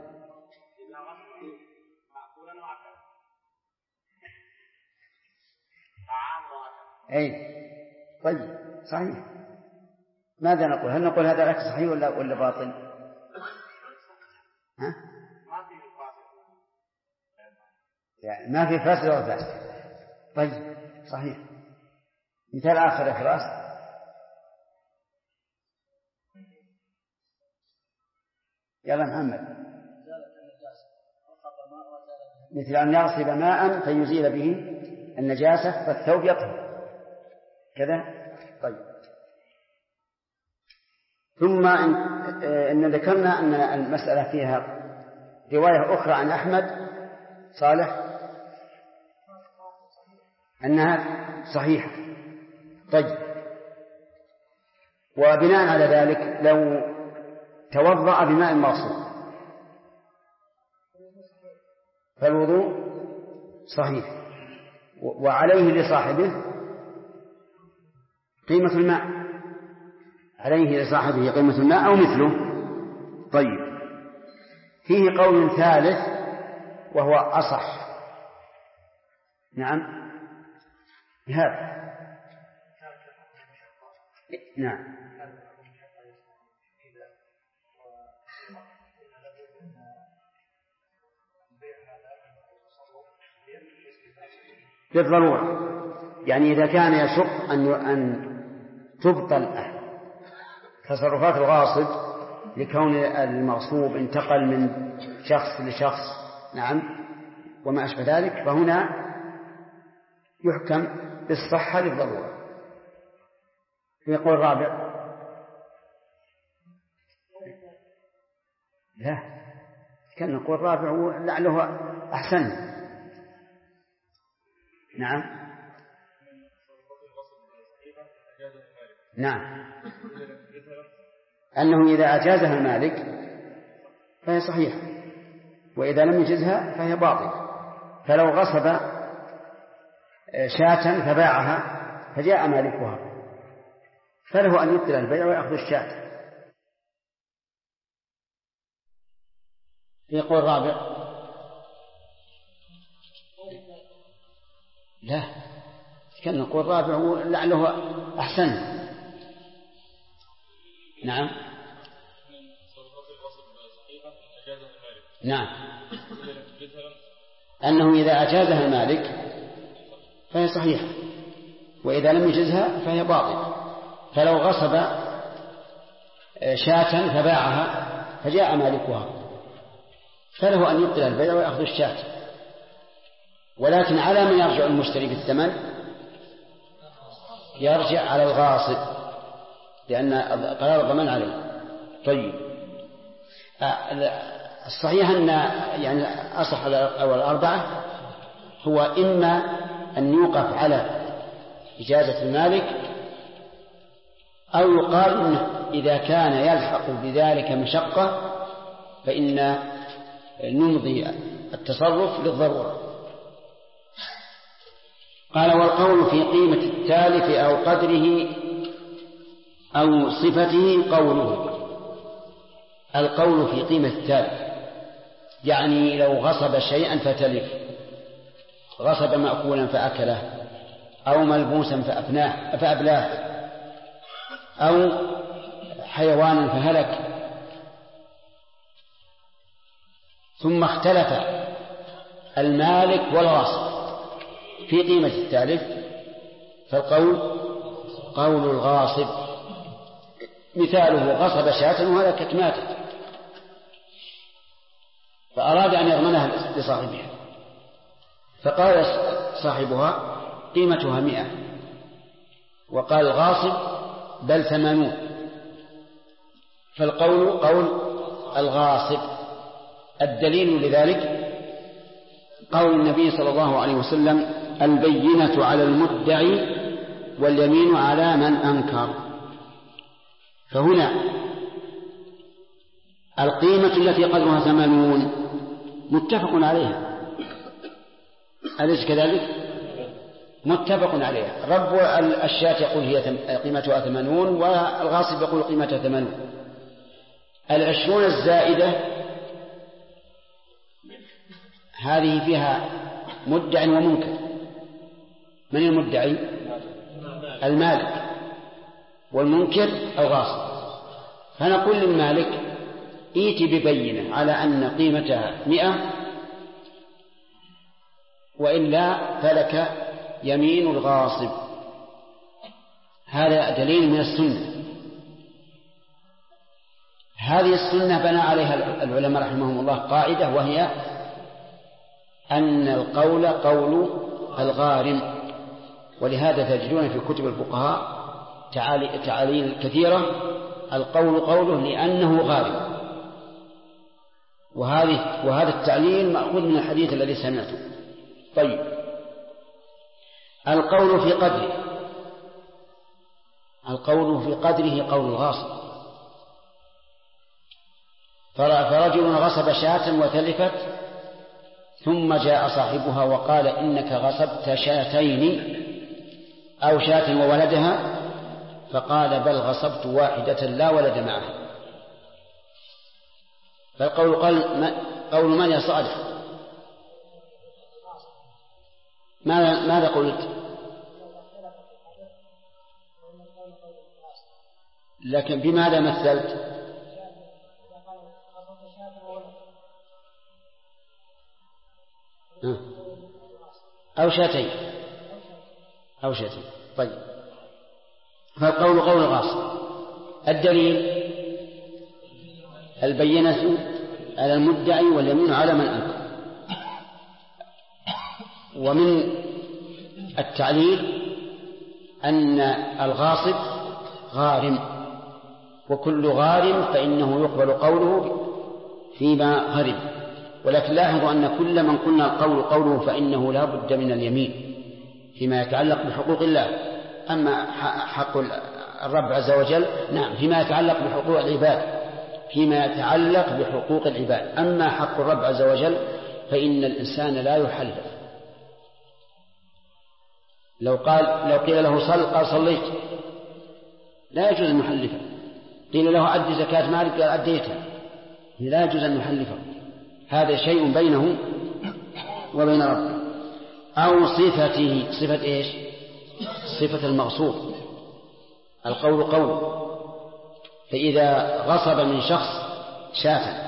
S2: أي طيب صحيح. ماذا نقول؟ هل نقول هذا العكس صحيح ولا باطل؟ ها؟ يعني ما في فاسد ولا فاسد. طيب صحيح. مثال آخر يا فراس. يلا محمد. مثل أن يغصب ماء فيزيل به النجاسة فالثوب يطهر كذا. طيب ثم إن ذكرنا أن المسألة فيها رواية أخرى عن أحمد صالح أنها صحيحة. طيب وبناء على ذلك لو توضأ بماء مغصوب فالوضوء صحيح وعليه لصاحبه قيمة الماء، عليه لصاحبه قيمة الماء أو مثله. طيب فيه قول ثالث وهو أصح. نعم هذا نعم للضرورة، يعني إذا كان يشق أن تبطل تصرفات الغاصب لكون المغصوب انتقل من شخص لشخص نعم وما أشبه ذلك، فهنا يحكم بالصحة للضرورة. يقول الرابع لا كان نقول الرابع لعله أحسن. نعم نعم أنه إذا أجازها المالك فهي صحيحة وإذا لم يجزها فهي باطلة. فلو غصب شاة فباعها فجاء مالكها فله أن يبطل البيع ويأخذ الشاة. يقول الرابع لا كان نقول الرابع لعله أحسن. نعم نعم أنه إذا أجازها المالك فهي صحيحة وإذا لم يجزها فهي باطلة. فلو غصب شاة فباعها فجاء مالكها فله أن يبطل البيع ويأخذ الشاة، ولكن على من يرجع المشتري بالثمن؟ يرجع على الغاصب لأن قرار الضمان عليه. طيب الصحيح أن يعني أصح أو الأربعة هو إما أن يوقف على إجازة المالك أو يقال إنه إذا كان يلحق بذلك مشقة فإن نمضي التصرف للضرورة. قال والقول في قيمة التالف أو قدره أو صفته قوله. القول في قيمة التالف يعني لو غصب شيئا فتلف، غصب مأكولا فأكله أو ملبوسا فأبلاه أو حيوانا فهلك، ثم اختلف المالك والغاصب في قيمة التالف، فالقول قول الغاصب. مثاله غصب شاة وهلكت ماتت فأراد أن يضمنها لصاحبها فقال صاحبها قيمتها 100 وقال الغاصب بل 80، فالقول قول الغاصب. الدليل لذلك قول النبي صلى الله عليه وسلم البينة على المدعي واليمين على من أنكر. فهنا القيمة التي قدرها 80 متفق عليها، أليس كذلك؟ متفق عليها. رب الشاة يقول هي قيمتها 80 والغاصب يقول قيمتها 80. 20 الزائدة هذه فيها مدع ومنكر. من المدعي؟ المالك. والمنكر الغاصب. فنقول للمالك ائت ببينة على أن قيمتها 100 وإلا فلك يمين الغاصب. هذا دليل من السنة. هذه السنة بنى عليها العلماء رحمهم الله قاعدة، وهي أن القول قول الغارم. ولهذا تجدون في كتب الفقهاء تعاليل كثيرة القول قوله لأنه غارم. وهذا التعليل مأخوذ من الحديث الذي سمعته. طيب، القول في قدره، القول في قدره قول الغاصب. فرجل غصب شاة وتلفت ثم جاء صاحبها وقال إنك غصبت شاتين أو شاة وولدها، فقال بل غصبت واحدة لا ولد معها. فالقول قول من يا صالح؟ ماذا قلت؟ لكن بماذا مثلت؟ أو شاتين. طيب، فالقول قول الغاصب. الدليل البينة على المدعي واليمين على من أنكر. ومن التعليل أن الغاصب غارم، وكل غارم فإنه يقبل قوله فيما غرم. ولكن لاحظوا أن كل من قلنا القول قوله فإنه لا بد من اليمين فيما يتعلق بحقوق الله. أما حق الرب عز وجل نعم فيما يتعلق بحقوق العباد، فيما يتعلق بحقوق العباد. أما حق الرب عز وجل فإن الإنسان لا يحلف. لو قيل له صل قال صليت، لا يجوز أن يحلفه. قيل له أد زكاة مالك قال أديتها، لا يجوز أن يحلفه. هذا شيء بينه وبين ربه. أو صفته، صفة إيش؟ صفة المغصوب. القول قول. فإذا غصب من شخص شاة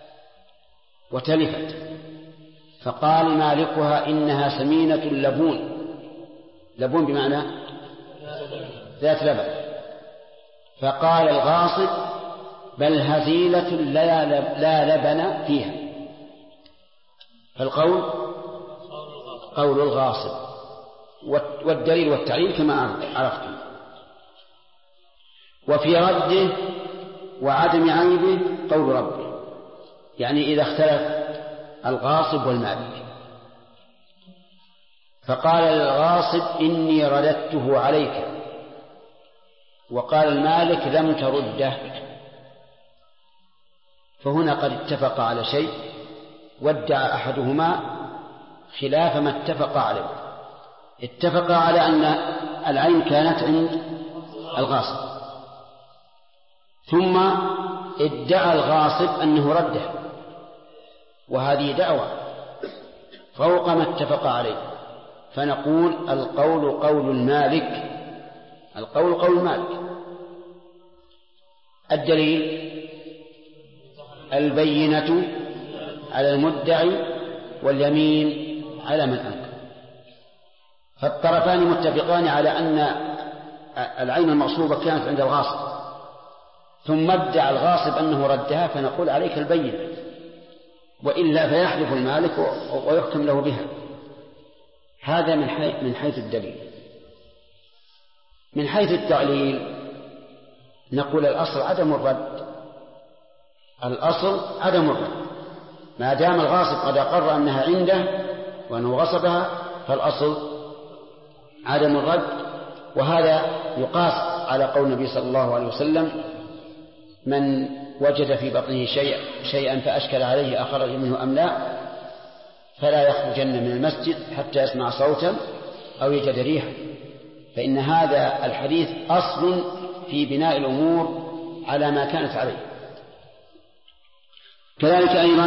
S2: وتلفت فقال مالكها إنها سمينة لبون، لبون بمعنى ذات لبن، فقال الغاصب بل هزيلة لا لبن فيها. فالقول قول الغاصب. والدليل والتعليل كما عرفتم. وفي رده وعدم عيبه قول ربه، يعني إذا اختلف الغاصب والمالك، فقال الغاصب إني رددته عليك، وقال المالك لم ترده، فهنا قد اتفق على شيء وادعى أحدهما خلاف ما اتفق عليه. اتفق على أن العين كانت عند الغاصب، ثم ادعى الغاصب أنه رده، وهذه دعوة فوق ما اتفق عليه. فنقول القول قول المالك، القول قول المالك. الدليل البينة على المدعي واليمين على من أنكر. فالطرفان متفقان على أن العين المغصوبة كانت عند الغاصب، ثم ادعى الغاصب أنه ردها، فنقول عليك البينة، وإلا فيحلف المالك ويحكم له بها. هذا من حيث الدليل. من حيث التعليل نقول الأصل عدم الرد. الأصل عدم الرد، ما دام الغاصب قد أقر أنها عنده وأنه غصبها فالأصل عدم الرد. وهذا يقاس على قول النبي صلى الله عليه وسلم من وجد في بطنه شيئا فأشكل عليه أخرج منه أم لا فلا يخرجن من المسجد حتى يسمع صوتا أو يجد ريحا. فإن هذا الحديث أصل في بناء الأمور على ما كانت عليه. كذلك أيضا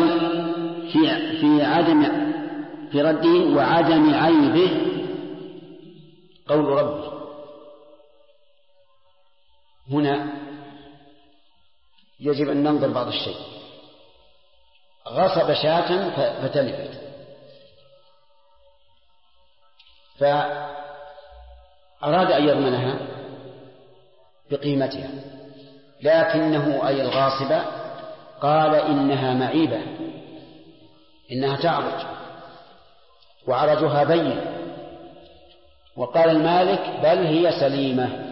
S2: في رده وعدم عيبه قول ربه. هنا يجب أن ننظر بعض الشيء. غصب شاة فتلفت، فأراد أن يضمنها بقيمتها، لكنه أي الغاصب قال إنها معيبة، إنها تعرج وعرجها بين، وقال المالك بل هي سليمة.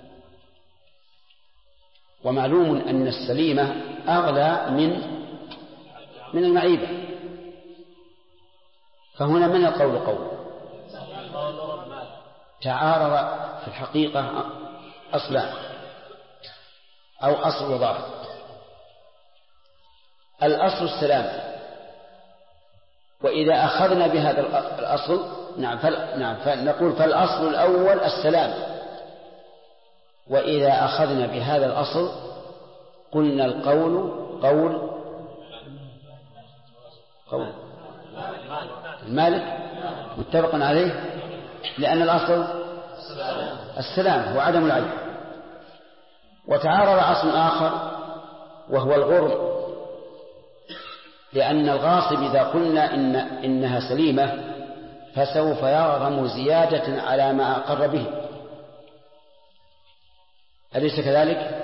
S2: ومعلوم أن السليمة أغلى من المعيبة، فهنا من القول قول تعارض في الحقيقة أصلان أو أصل وظاهر. الأصل السلام، وإذا أخذنا بهذا الأصل فنقول فالأصل الأول السلام، وإذا أخذنا بهذا الأصل قلنا القول قول المالك متفق عليه، لأن الأصل السلام وعدم العيب. وتعارض أصل آخر وهو الغرم، لأن الغاصب إذا قلنا إنها سليمة فسوف يغرم زيادة على ما أقر به، أليس كذلك؟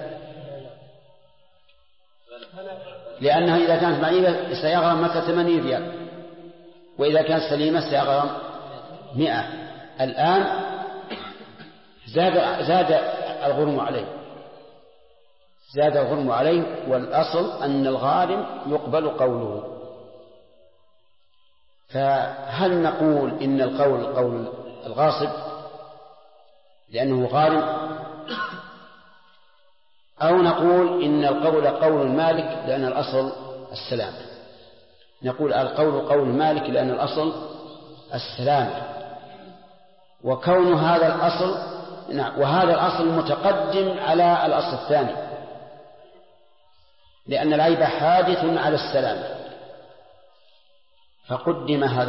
S2: لأنها إذا كانت معيبة سيغرم مثلا 80 ريال، وإذا كانت سليمة سيغرم 100. الآن زاد الغرم عليه، والأصل أن الغارم يقبل قوله. فهل نقول إن القول قول الغاصب لأنه غارم، أو نقول إن القول قول المالك لأن الأصل السلام؟ نقول القول قول المالك لأن الأصل السلام، وكون هذا الأصل وهذا الأصل متقدم على الأصل الثاني، لأن العيب حادث على السلام، فقدم هذا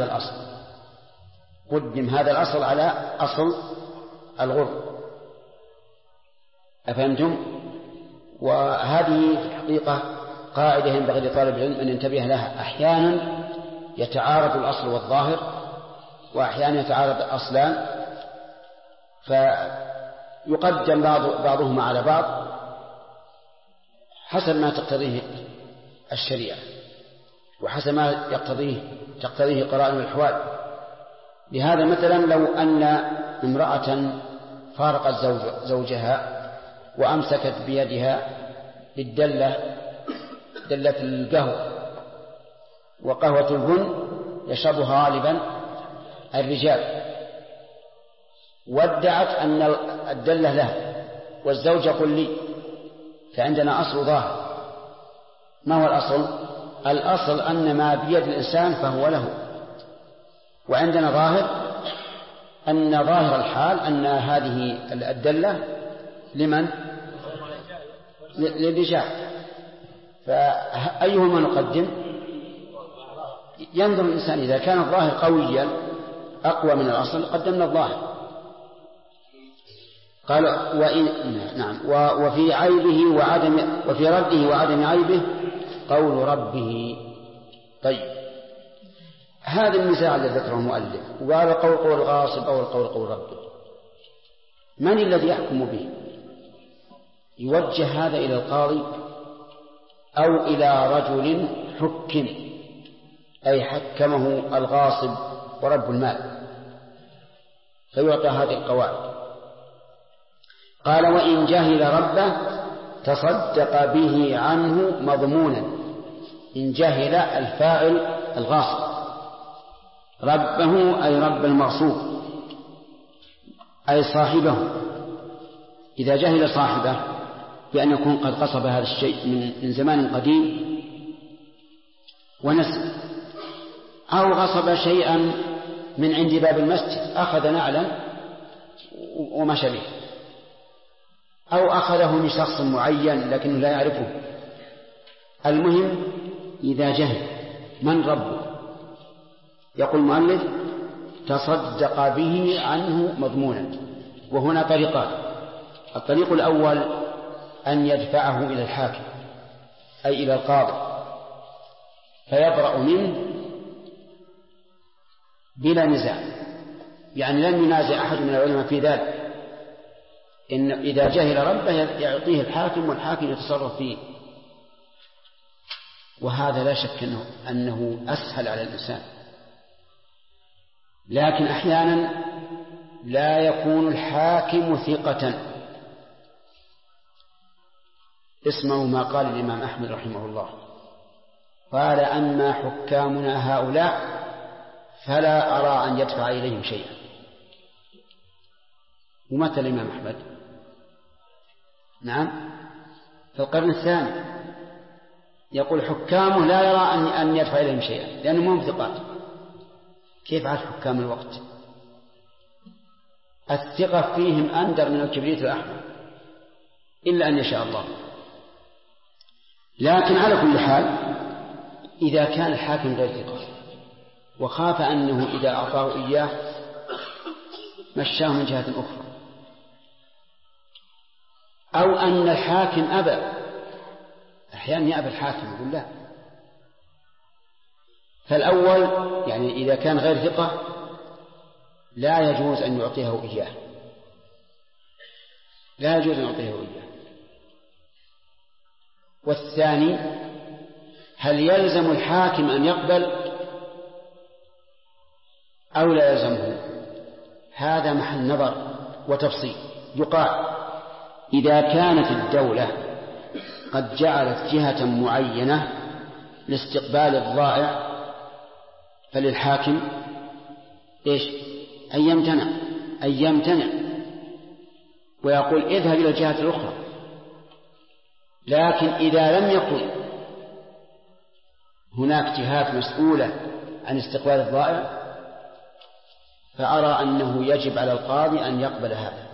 S2: الأصل على أصل الغر. أفهمتم؟ وهذه في الحقيقة قاعدة ينبغي لطالب العلم أن ينتبه لها. أحيانا يتعارض الأصل والظاهر، وأحيانا يتعارض الأصلان، فيقدم بعضهما على بعض حسب ما تقتضيه الشريعة وحسب ما تقتضيه قرائن الأحوال. لهذا مثلا لو أن امرأة فارقت زوجها وأمسكت بيدها بالدلة، دلة القهوة، وقهوة البن يشربها غالبا الرجال، وادعت أن الدلة له والزوج يقول لي، فعندنا أصل ظاهر. ما هو الأصل؟ الأصل أن ما بيد الإنسان فهو له، وعندنا ظاهر أن ظاهر الحال أن هذه الدلة لمن؟ للرجال. فأيهما نقدم؟ ينظر الإنسان، إذا كان الظاهر قويا أقوى من الأصل قدمنا الظاهر. قال وفي عيبه وفي رده وعدم عيبه قول ربه. طيب، هذا النزاع الذي ذكره المؤلف، وقال قول الغاصب أو القول قول ربه، من الذي يحكم به؟ يوجه هذا إلى القاضي أو إلى رجل حكم، أي حكمه الغاصب ورب المال، فيعطى هذه القواعد. قال وإن جهل ربه تصدق به عنه مضمونا. إن جهل الفاعل الغاصب، ربه أي رب المغصوب أي صاحبه. إذا جهل صاحبه بأن يكون قد غصب هذا الشيء من زمان قديم ونسي، أو غصب شيئا من عند باب المسجد، أخذ نعلا وما شبه، أو أخذه من شخص معين لكنه لا يعرفه. المهم إذا جهل من ربه، يقول المؤلف تصدق به عنه مضمونا. وهنا طريقان: الطريق الأول أن يدفعه إلى الحاكم أي إلى القاضي فيبرأ منه بلا نزاع، يعني لم ينازع أحد من العلماء في ذلك، إن إذا جهل ربه يعطيه الحاكم والحاكم يتصرف فيه، وهذا لا شك أنه أسهل على الإنسان. لكن أحيانا لا يكون الحاكم ثقة. اسمعوا ما قال الإمام أحمد رحمه الله، قال: أما حكامنا هؤلاء فلا أرى أن يدفع إليهم شيئا. ومتى الإمام أحمد؟ نعم، في القرن الثاني، يقول حكامه لا يرى أن يدفع إليهم شيئا لأنهم هم ثقات. كيف عاد حكام الوقت؟ الثقة فيهم أندر من الكبريت الأحمر إلا أن يشاء الله. لكن على كل حال إذا كان الحاكم غير ثقة وخاف أنه إذا أعطاه إياه مشاه من جهة أخرى، أو أن الحاكم أبى، أحيانا يأبى الحاكم يقول لا. فالأول يعني إذا كان غير ثقة لا يجوز أن يعطيه إياه، لا يجوز أن يعطيه إياه. والثاني هل يلزم الحاكم أن يقبل أو لا يلزمه؟ هذا محل نظر وتفصيل. يقال إذا كانت الدولة قد جعلت جهة معينة لاستقبال الضائع فللحاكم أن يمتنع ويقول اذهب إلى الجهة الأخرى. لكن إذا لم يكن هناك جهات مسؤولة عن استقبال الضائع فأرى أنه يجب على القاضي أن يقبل هذا.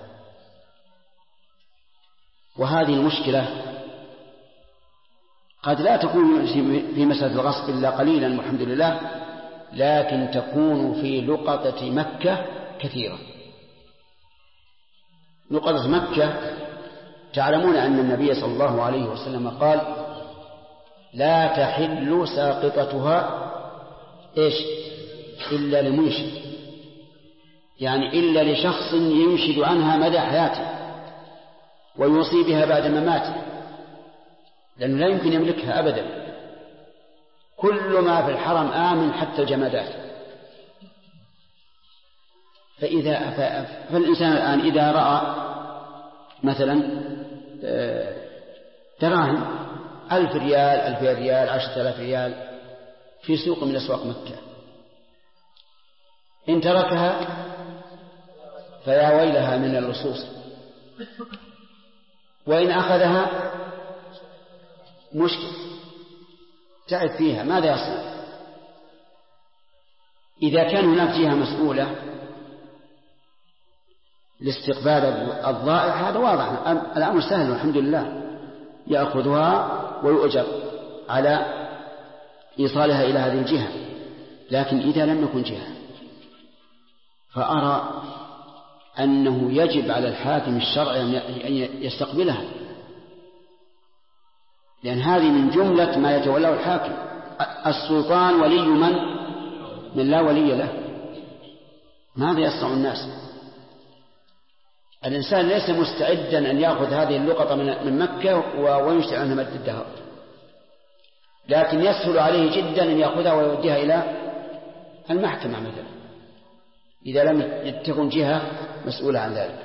S2: وهذه المشكلة قد لا تكون في مسألة الغصب إلا قليلا والحمد لله، لكن تكون في لقطة مكة كثيرة. لقطة مكة تعلمون أن النبي صلى الله عليه وسلم قال: لا تحل ساقطتها إلا لمنشد، يعني إلا لشخص ينشد عنها مدى حياته ويوصي بها بعد مماته، لأنه لا يمكن يملكها أبدا. كل ما في الحرم آمن حتى الجمادات. فالإنسان الآن إذا رأى مثلا دراهم 1000 ريال 2000 ريال 10,000 ريال في سوق من أسواق مكة، إن تركها فيا ويلها من اللصوص، وإن أخذها مشكل تعب فيها، ماذا يصنع؟ إذا كان هناك جهة مسؤولة لاستقبال الضائع هذا واضح، الأمر سهل والحمد لله، يأخذها ويؤجر على إيصالها إلى هذه الجهة. لكن إذا لم يكن جهة فأرى أنه يجب على الحاكم الشرعي أن يستقبلها، لأن هذه من جملة ما يتولاه الحاكم. السلطان ولي من لا ولي له. ماذا يصنع الناس؟ الإنسان ليس مستعدا أن يأخذ هذه اللقطة من مكة ويشتري عنها مد الدهر، لكن يسهل عليه جدا أن يأخذها ويوديها إلى المحكمة مثلا إذا لم تكن جهة مسؤولة عن ذلك.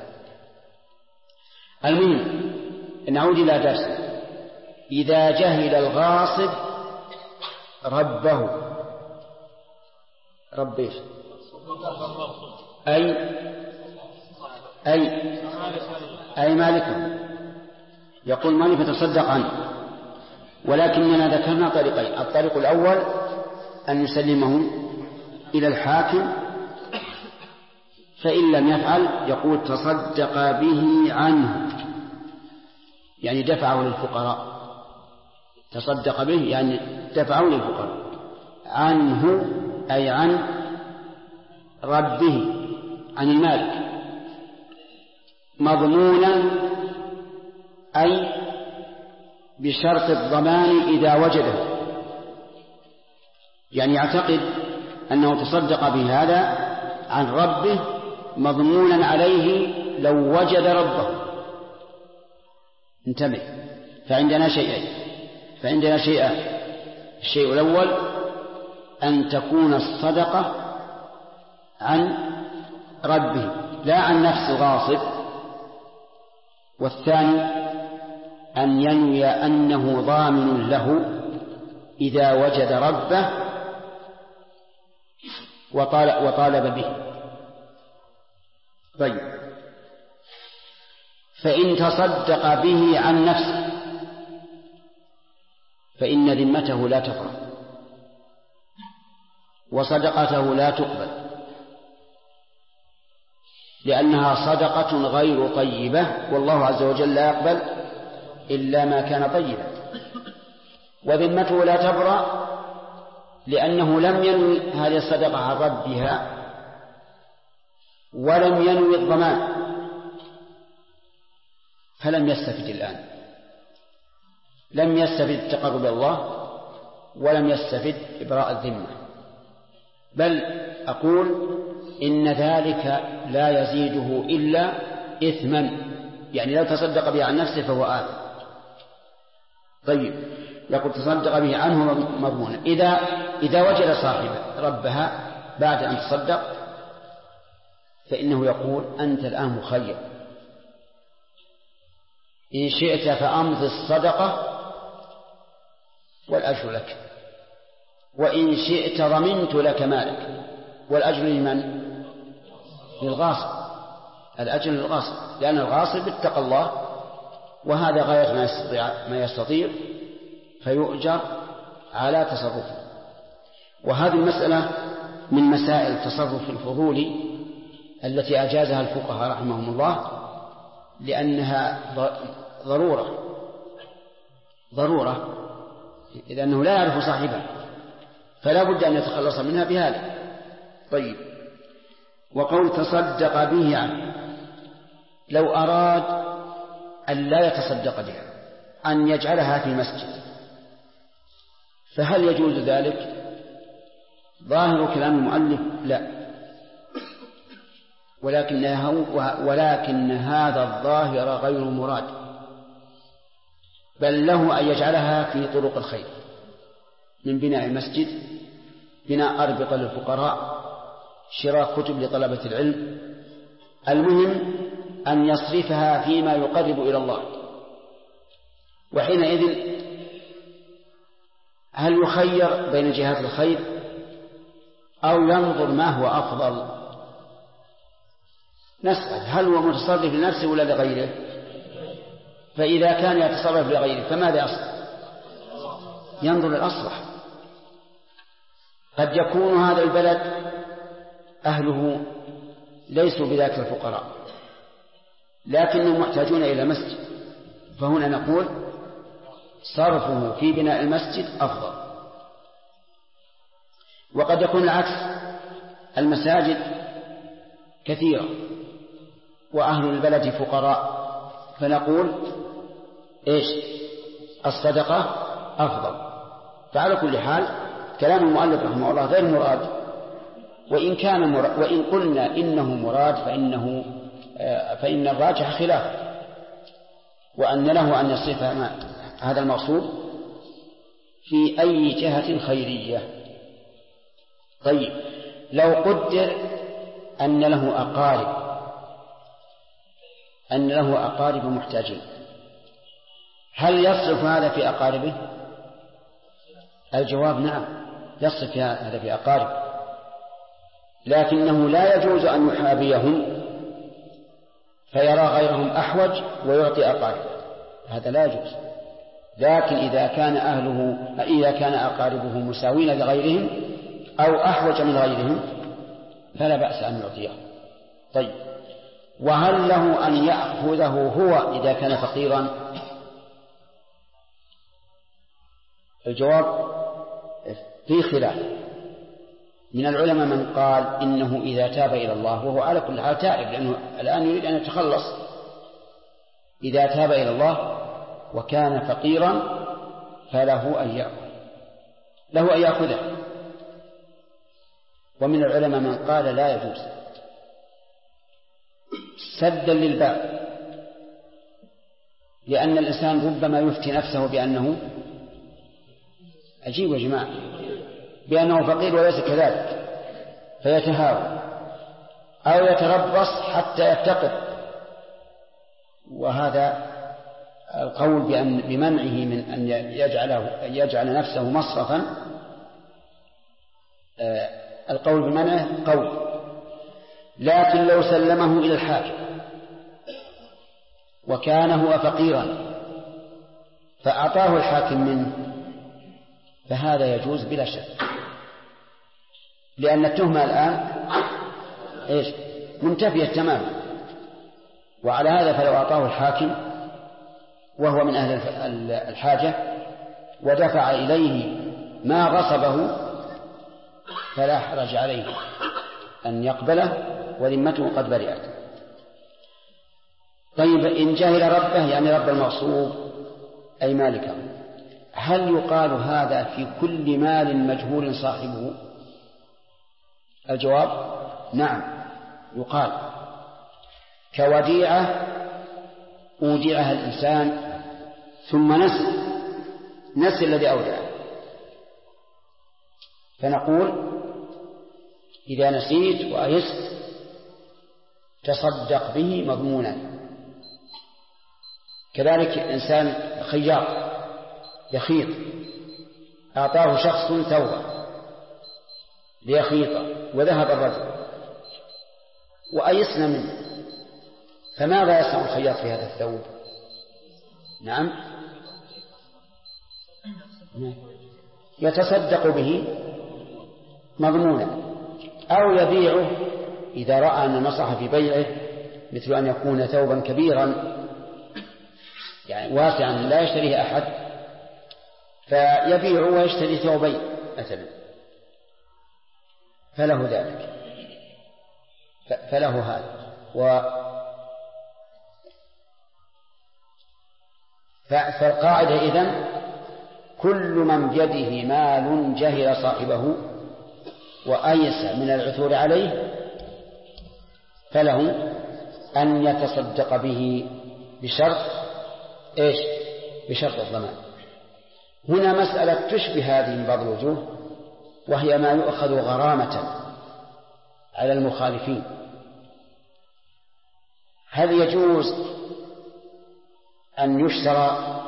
S2: المهم نعود إلى درس. إذا جهل الغاصب ربه، رب أي مالكه، يقول مالك فتصدق عنه. ولكننا ذكرنا طريقين: الطريق الأول أن يسلمه إلى الحاكم، فإن لم يفعل يقول تصدق به عنه، يعني دفعه للفقراء. تصدق به يعني دفعه للفقراء. عنه أي عن ربه، عن المالك. مضمونا أي بشرط الضمان إذا وجده، يعني يعتقد أنه تصدق بهذا عن ربه مضمونا عليه لو وجد ربه. انتبه، فعندنا شيئان. الشيء الأول أن تكون الصدقة عن ربه لا عن نفس غاصب، والثاني أن ينوي أنه ضامن له إذا وجد ربه وطالب به. طيب، فإن تصدق به عن نفسه فإن ذمته لا تفرغ وصدقته لا تقبل، لأنها صدقة غير طيبة، والله عز وجل لا يقبل إلا ما كان طيبا. وذمته لا تبرأ لأنه لم ينوي هذه الصدقة عن ربها ولم ينوي الضمان، فلم يستفد الآن، لم يستفد التقرب إلى الله ولم يستفد إبراء الذمة، بل أقول إن ذلك لا يزيده إلا إثما، يعني لو تصدق به عن نفسه فهو آثم. طيب، يقول تصدق به عنه مضمونا إذا وجد صاحبه ربها بعد أن تصدق، فإنه يقول أنت الآن مخير، إن شئت فأمض الصدقة والأجر لك، وإن شئت ضمنت لك مالك، والأجر لمن؟ للغاصب، الأجر للغاصب، لأن الغاصب اتقى الله وهذا غاية ما يستطيع فيؤجر على تصرفه. وهذه المسألة من مسائل التصرف الفضولي التي أجازها الفقهاء رحمهم الله، لأنها ضرورة لأنه لا يعرف صاحبه، فلا بد أن يتخلص منها بهذا. طيب، وقول تصدق به عنه، لو أراد أن لا يتصدق بها، أن يجعلها في مسجد، فهل يجوز ذلك؟ ظاهر كلام المؤلف لا، ولكن هذا الظاهر غير مراد، بل له أن يجعلها في طرق الخير، من بناء المسجد، بناء أربطة للفقراء، شراء كتب لطلبة العلم، المهم أن يصرفها فيما يقرب إلى الله. وحينئذ هل يخير بين جهات الخير أو ينظر ما هو أفضل؟ نسأل هل هو متصرف لنفسه ولا لغيره؟ فإذا كان يتصرف لغيره فماذا يصنع؟ ينظر للأصلح. قد يكون هذا البلد أهله ليسوا بذاك الفقراء لكنهم محتاجون إلى مسجد، فهنا نقول صرفه في بناء المسجد أفضل. وقد يكون العكس، المساجد كثيرة وأهل البلد فقراء، فنقول إيش؟ الصدقة أفضل. فعلى كل حال كلام المؤلف رحمه الله غير مراد، وإن قلنا إنه مراد فإن الراجح خلاف، وأن له أن يصرف هذا المقصود في أي جهة خيرية. طيب، لو قدر أن له أقارب محتاجين، هل يصرف هذا في أقاربه؟ الجواب نعم، يصرف هذا في أقاربه، لكنه لا يجوز أن يحابيهم فيرى غيرهم أحوج ويعطي أقاربه، هذا لا يجوز. لكن إذا كان أقاربه مساوين لغيرهم أو أحوج من غيرهم فلا بأس أن يعطيه. طيب، وهل له أن يأخذه هو إذا كان فقيرا؟ الجواب في خلاف. من العلماء من قال إنه إذا تاب إلى الله، وهو على كل حال تائب لأنه الآن يريد أن يتخلص، إذا تاب إلى الله وكان فقيرا فله أن يأكل، له أن يأخذه. ومن العلماء من قال لا يجوز سدا للباب، لأن الإنسان ربما يفتي نفسه بأنه عجيب يا جماعة بأنه فقير وليس كذلك فيتهاون أو يتربص حتى يفتقر، وهذا القول بمنعه من أن يجعل نفسه مصرفا، القول بمنعه قول. لكن لو سلمه إلى الحاكم وكان هو فقيرا فأعطاه الحاكم منه فهذا يجوز بلا شك، لأن التهمة الآن منتفية تماما. وعلى هذا فلو أعطاه الحاكم وهو من أهل الحاجة ودفع إليه ما غصبه فلا حرج عليه أن يقبله وذمته قد برئت. طيب إن جهل ربه يعني رب المغصوب أي مالكه، هل يقال هذا في كل مال مجهول صاحبه؟ الجواب نعم يقال، كوديعة أودعها الإنسان ثم نسي الذي أودعه، فنقول إذا نسيت وأيست تصدق به مضمونا. كذلك إنسان خياط يخيط، أعطاه شخص ثوبا ليخيط وذهب الرجل وأيسنا منه، فماذا يصنع الخياط في هذا الثوب؟ نعم يتصدق به مضمونا، أو يبيعه إذا رأى أن النصح في بيعه مثل أن يكون ثوبا كبيرا يعني واسعا لا يشتريه أحد فيبيعه ويشتري ثوبين مثلا فله ذلك، فله هذا. فالقاعدة إذن كل من بيده مال جهل صاحبه وأيس من العثور عليه فله أن يتصدق به بشرط بشرط الضمان. هنا مسألة تشبه هذه من بعض الوجوه، وهي ما يؤخذ غرامة على المخالفين. هل يجوز أن يشترى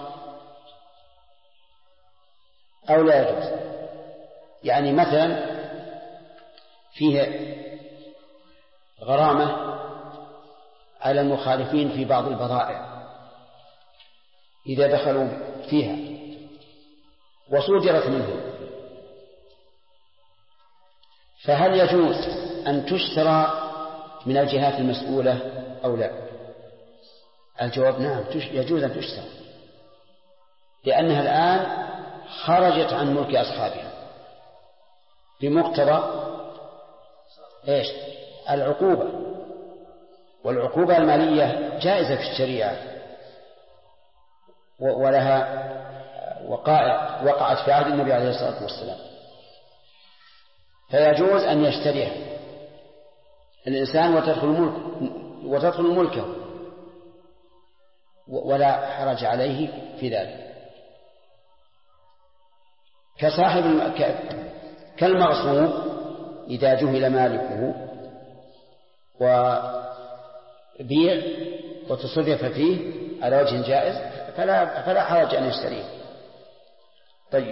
S2: أو لا يجوز؟ يعني مثلا فيه غرامة على المخالفين في بعض البضائع إذا دخلوا فيها وصودرت منهم، فهل يجوز أن تشترى من الجهات المسؤولة أو لا؟ الجواب نعم يجوز أن تشترى، لأنها الآن خرجت عن ملك أصحابها بمقتضى العقوبة، والعقوبة المالية جائزة في الشريعة ولها وقائع وقعت في عهد النبي عليه الصلاة والسلام، فيجوز أن يشتريها الإنسان وتدخل ملكه ولا حرج عليه في ذلك. كالمغصوب إذا جهل مالكه وبيع وتصرف فيه على وجه جائز فلا حرج أن يشتريه. طيب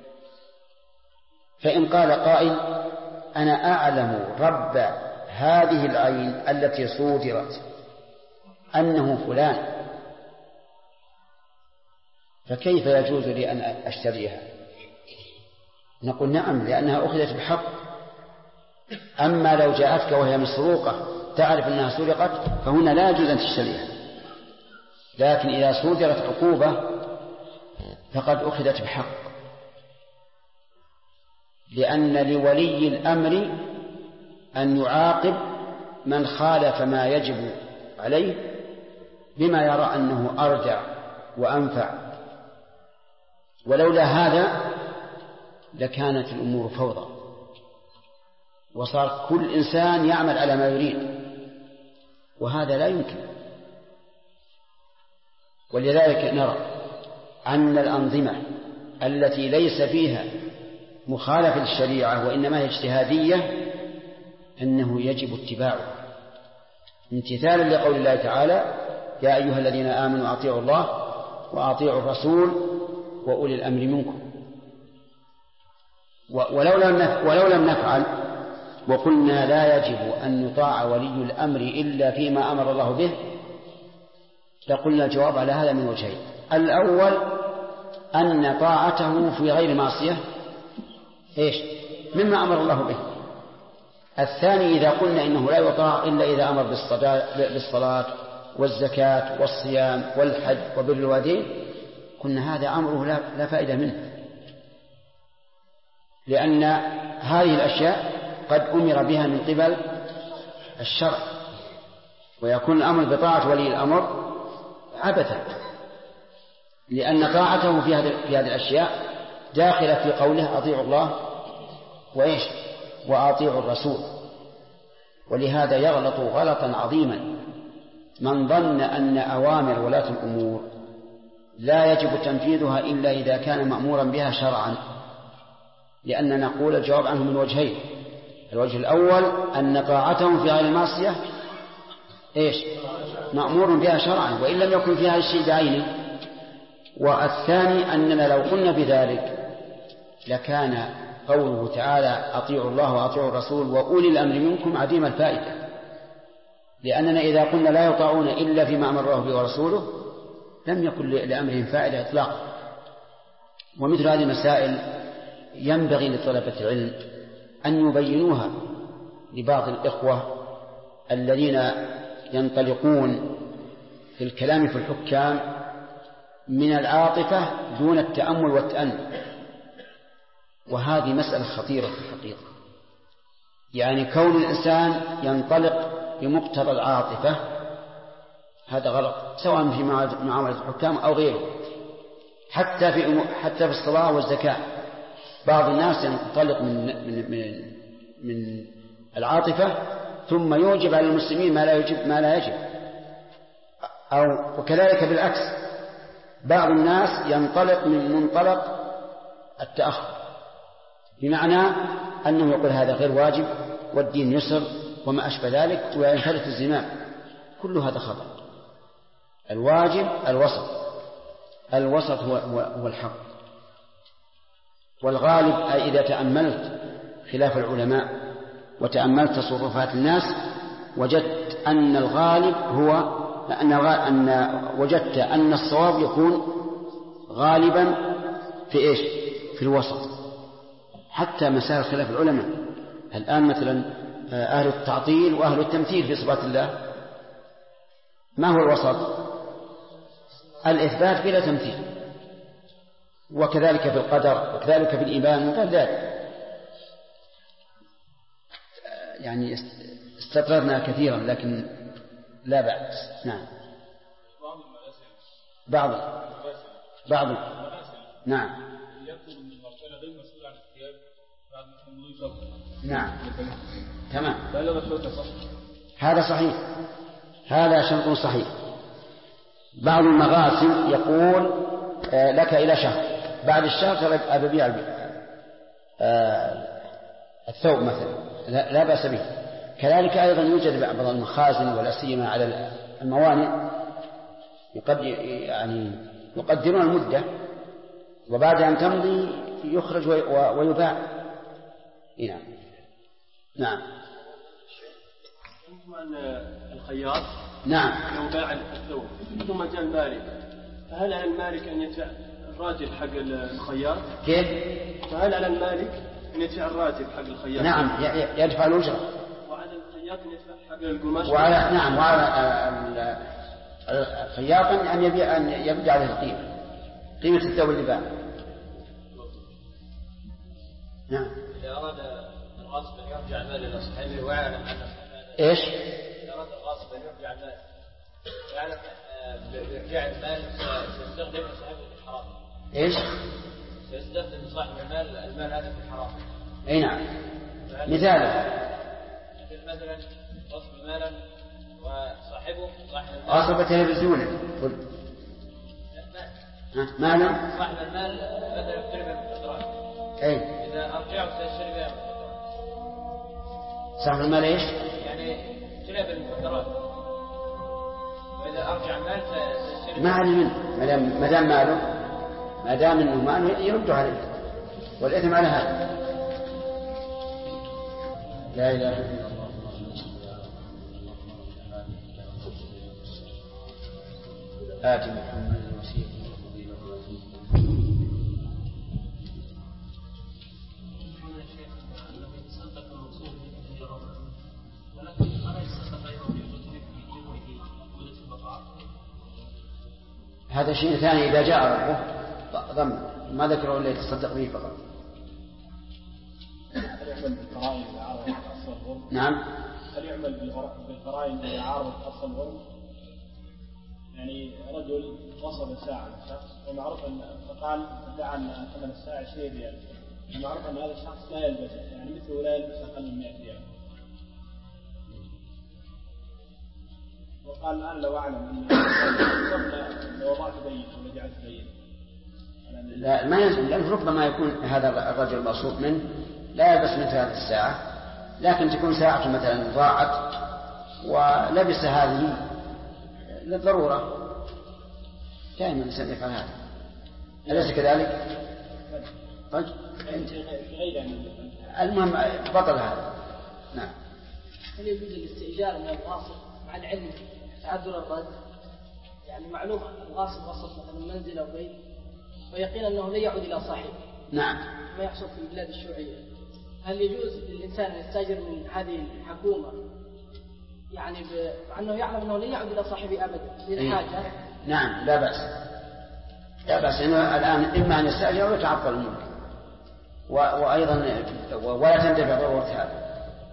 S2: فإن قال قائل أنا أعلم رب هذه العين التي صودرت أنه فلان، فكيف يجوز لي أن أشتريها؟ نقول نعم لأنها أخذت بحق. أما لو جاءتك وهي مسروقة تعرف أنها سرقت فهنا لا يجوز أن تشتريها، لكن إذا صودرت عقوبة فقد أخذت بحق، لأن لولي الأمر أن يعاقب من خالف ما يجب عليه بما يرى أنه أرجع وأنفع. ولولا هذا لكانت الأمور فوضى، وصار كل إنسان يعمل على ما يريد، وهذا لا يمكن. ولذلك نرى أن الأنظمة التي ليس فيها مخالفة للشريعة وإنما هي اجتهادية أنه يجب اتباعه امتثالا لقول الله تعالى: يا أيها الذين آمنوا أطيعوا الله وأطيعوا الرسول وأولي الأمر منكم. ولو لم نفعل وقلنا لا يجب أن يطاع ولي الأمر إلا فيما أمر الله به، لقلنا الجواب على هذا من وجهين: الأول أن طاعته في غير معصية مما أمر الله به. الثاني إذا قلنا إنه لا يطاع إلا إذا أمر بالصلاة والزكاة والصيام والحج وبر الوالدين، قلنا هذا أمره لا فائدة منه، لأن هذه الأشياء قد أمر بها من قبل الشرع، ويكون الأمر بطاعة ولي الأمر عبثا، لأن طاعته في هذه الأشياء داخلة في قوله: أطيعوا الله وأطيعوا الرسول. ولهذا يغلط غلطا عظيما من ظن أن أوامر ولاة الأمور لا يجب تنفيذها إلا إذا كان مأمورا بها شرعا، لأننا نقول الجواب عنه من وجهين: الوجه الأول أن طاعتهم في غير المعصية مأمور بها شرعا وإن لم يكن فيها الشيء بعينه. والثاني أننا لو قلنا بذلك لكان قوله تعالى: أطيعوا الله وأطيعوا الرسول وأولي الأمر منكم عديم الفائدة، لأننا إذا قلنا لا يطاعون إلا فيما أمر الله به ورسوله لم يكن لأمرهم فائدة إطلاقا. ومثل هذه المسائل ينبغي لطلبة العلم أن يبينوها لبعض الإخوة الذين ينطلقون في الكلام في الحكام من العاطفة دون التأمل والتأني، وهذه مسألة خطيرة في الحقيقة. يعني كون الإنسان ينطلق بمقتضى العاطفة هذا غلط، سواء في معاملة الحكام أو غيره. حتى في الصلاة والزكاة بعض الناس ينطلق من العاطفة ثم يوجب على المسلمين ما لا يجب، وكذلك بالعكس بعض الناس ينطلق من منطلق التأخر، بمعنى أنه يقول هذا غير واجب والدين يسر وما أشبه ذلك وينفلت الزمام. كل هذا خطأ. الواجب الوسط هو الحق. والغالب أي إذا تأملت خلاف العلماء وتأملت تصرفات الناس وجدت أن الغالب هو وجدت أن الصواب يكون غالبا في الوسط. حتى مسائل خلاف العلماء الآن مثلا أهل التعطيل وأهل التمثيل في صفات الله، ما هو الوسط؟ الإثبات بلا تمثيل، وكذلك في القدر وكذلك في الإيمان وغير ذلك. يعني استطردنا كثيرا لكن لا بأس. نعم. بعض نعم. نعم تمام. هذا صحيح، هذا شرط صحيح. بعض المغاسل يقول لك إلى شهر، بعد الشهر أبيع الثوب مثلا، لا بأس به. كذلك أيضا يوجد بعض المخازن ولا سيما على الموانئ يقدرون المدة وبعد أن تمضي يخرج ويباع. نعم.
S6: الخياط
S2: نعم
S6: لو باع الثوب ثم جاء المالك، فهل على المالك أن يدفع الراتب حق الخياط؟
S2: كيف؟
S6: فهل على المالك أن يدفع الراتب حق الخياط؟
S2: نعم يدفع الأجرة.
S6: وعلى الخياط أن يدفع حق القماش؟
S2: وعلى الخياط أن يبدأ عليه قيمة الثوب اللي باع. نعم.
S7: إذا أراد الغاصب أن يرجع المال إلى صاحبه ويعلم أن
S2: إيش؟
S7: إذا أراد الغاصب أن يرجع المال ويعلم بإرجاع المال سيستخدم صاحبه في الحرام.
S2: إيش؟
S7: سيستخدم صاحب المال هذا في الحرام.
S2: أي نعم. مثال
S7: مثلا غصب مالا وصاحبه صاحب المال
S2: غصب تلفزيونا مالا
S7: صاحب المال مثلا يقترب المخدرات.
S2: أي
S7: إذا أرجعه سيشتري بها المخدرات.
S2: صاحب المال إيش؟
S7: يعني اشتري بالمخدرات، وإذا أرجع المال سيشتري
S2: ما عليه منه ما دام ماله، ما دام إنه ماله يرده عليه، والإثم على هذا. لا إله إلا الله. آتي محمد الوسيلة والفضيلة هذا شيء ثاني إذا جاء ربه ضمن ما ذكره إلا يتصدق به فقط.
S8: هل يعمل بالقرائن إذا عارضت أصل الغرم؟
S2: نعم.
S8: هل يعمل بالقرائن إذا عارضت أصل الغرم؟ يعني رجل وصل ساعة للشخص ومعروف أن فقال ادعى أن ثمن الساعة 20 ريال، معروف أن هذا الشخص لا يلبسه، يعني مثله لا يلبس أقل من 100 ريال، وقال الآن لو أعلم أن لو وضعت بين أو جعلت بين.
S2: لا ما يلزم، لأنه ربما يكون هذا الرجل المقصود منه لا يلبس مثل هذه الساعة، لكن تكون ساعة مثلا ضاعت ولبس هذه للضرورة. دائما الإنسان يفعل هذا، أليس كذلك؟ طيب المهم بطل هذا. نعم.
S5: هل يجوز الاستئجار من الغاصب مع العلم تعذر الرد؟ يعني معلوم الغاصب غصب مثلا منزل أو بيت ويقين أنه لا يعود إلى صاحبه.
S2: نعم.
S5: ما يحصل في البلاد الشيوعية. هل يجوز للإنسان أن يستأجر من هذه الحكومة يعني مع أنه يعلم أنه لا يعود إلى صاحبه أبدا للحاجة؟
S2: نعم لا بأس، لا بأس. إنه الآن إما أن يستأجر ويتعطل الملك، وأيضا ولا تندفع ضرورة هذا.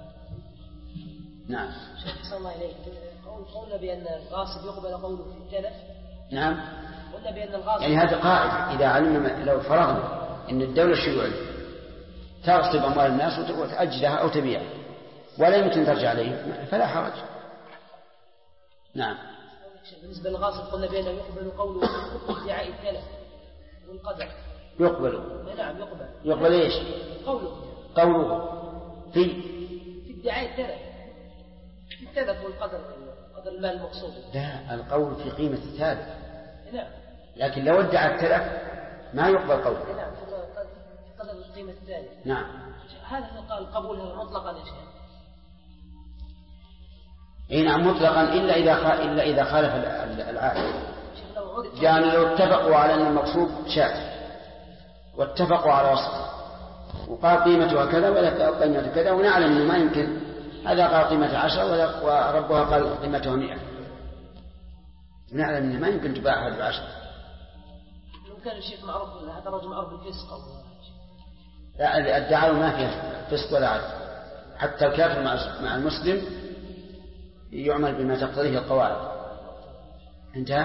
S2: نعم.
S5: شيخ الله إليك، قلنا بأن الغاصب يقبل قوله في التلف.
S2: نعم.
S5: قلنا بأن الغاصب
S2: يعني هذا قاعدة، إذا علمنا لو فرضنا أن الدولة الشيوعية تغصب أموال الناس وتأجلها أو تبيعها ولا يمكن ترجع عليه فلا حرج. نعم.
S5: بالنسبة للغاصب قلنا بأنه يقبل قوله في ادعاء التلف والقدر.
S2: يقبل.
S5: نعم يقبل.
S2: يقبل إيش؟ قوله في
S5: ادعاء التلف، التلف والقدر، قدر المال المقصود.
S2: لا، القول في قيمة التالف.
S5: نعم.
S2: لكن لو ادعى التلف ما يقبل قوله.
S5: نعم، قدر قيمة التالف.
S2: نعم.
S5: هذا قال قبوله مطلقا يا شيخ.
S2: اي نعم مطلقا الا اذا خالف العادة. يعني لو اتفقوا على ان المقصود شاة واتفقوا على وصفه وقال قيمتها كذا ولا قيمتها كذا ونعلم انه ما يمكن، هذا قال قيمتها 10 وربها قال قيمتها 100، ونعلم انه ما يمكن تباع هذا ب10.
S5: لو كان الشيخ معروف هذا رجل معروف بالفسق او
S2: لا، الدعاوى ما فيها فسق ولا عدل، حتى الكافر مع المسلم يعمل بما تقتضيه القواعد. انتهى.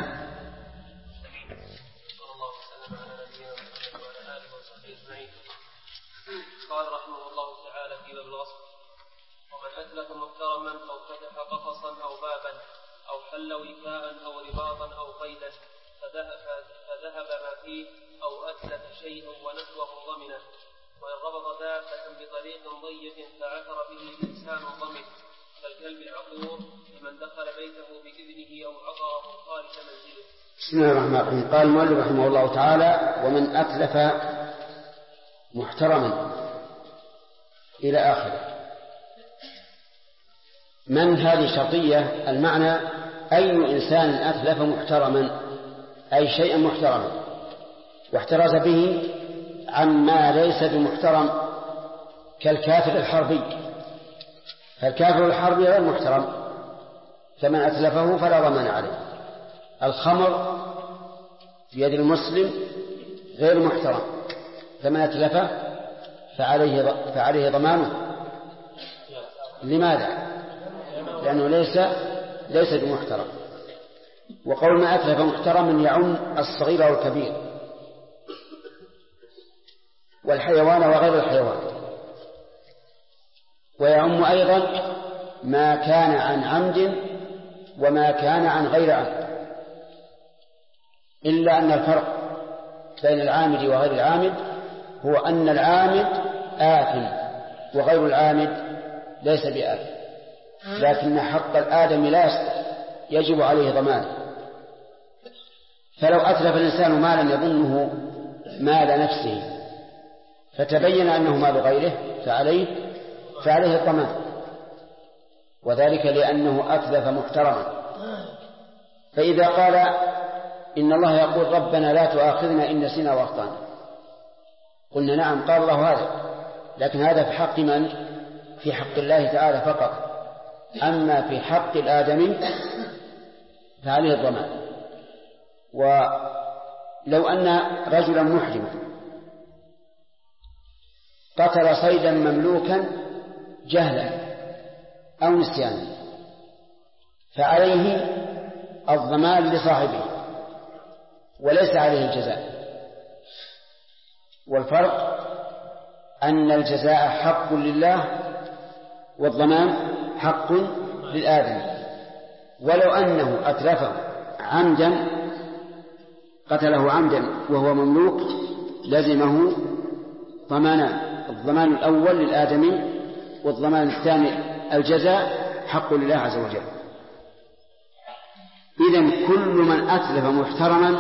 S4: صلى الله وسلم على نبينا محمد وعلى اله وصحبه اجمعين. قال رحمه الله تعالى في باب الغصب: ومن اتلف محترما او فتح قفصا او بابا او حل وكاء او رباطا او قيدا فذهب ما فيه او اتلف شيئا ونحوه ضمنه، وإن ربط دابة بطريق ضيق فعثر به الإنسان ضمن، كالكلب العقور لمن دخل بيته بإذنه أو عطره خارج منزله.
S2: بسم الله الرحمن الرحيم. قال المؤلف رحمه الله تعالى: ومن أتلف محترما إلى آخره. من هذه شرطية، المعنى أي إنسان أتلف محترما أي شيئا محترما واحترز به عما ليس بمحترم كالكافر الحربي، فالكافر الحربي غير محترم فمن أتلفه فلا ضمان عليه. الخمر في يد المسلم غير محترم فمن أتلفه فعليه ضمانه. لماذا؟ لأنه ليس بمحترم. وقول ما أتلف محترما يعم الصغير والكبير والحيوان وغير الحيوان، ويعم أيضا ما كان عن عمد وما كان عن غير عمد، إلا أن الفرق بين العامد وغير العامد هو أن العامد آثم وغير العامد ليس بآثم، لكن حق الآدم لا يجب عليه ضمانه. فلو أتلف الإنسان مالا يظنه مال نفسه فتبين أنه مال غيره فعليه الضمان، وذلك لأنه أتلف محترما. فإذا قال إن الله يقول ربنا لا تؤاخذنا إن نسينا وأخطأنا، قلنا نعم قال الله هذا، لكن هذا في حق من؟ في حق الله تعالى فقط، أما في حق الآدمي فعليه الضمان. ولو أن رجلا محرما قتل صيدا مملوكا جهلا أو نسيانا فعليه الضمان لصاحبه وليس عليه الجزاء. والفرق أن الجزاء حق لله والضمان حق للآدم. ولو أنه أتلفه عمدا قتله عمدا وهو مملوك لزمه ضمانان، الضمان الأول للآدمي والضمان الثاني الجزاء حق لله عز وجل. إذن كل من أتلف محترما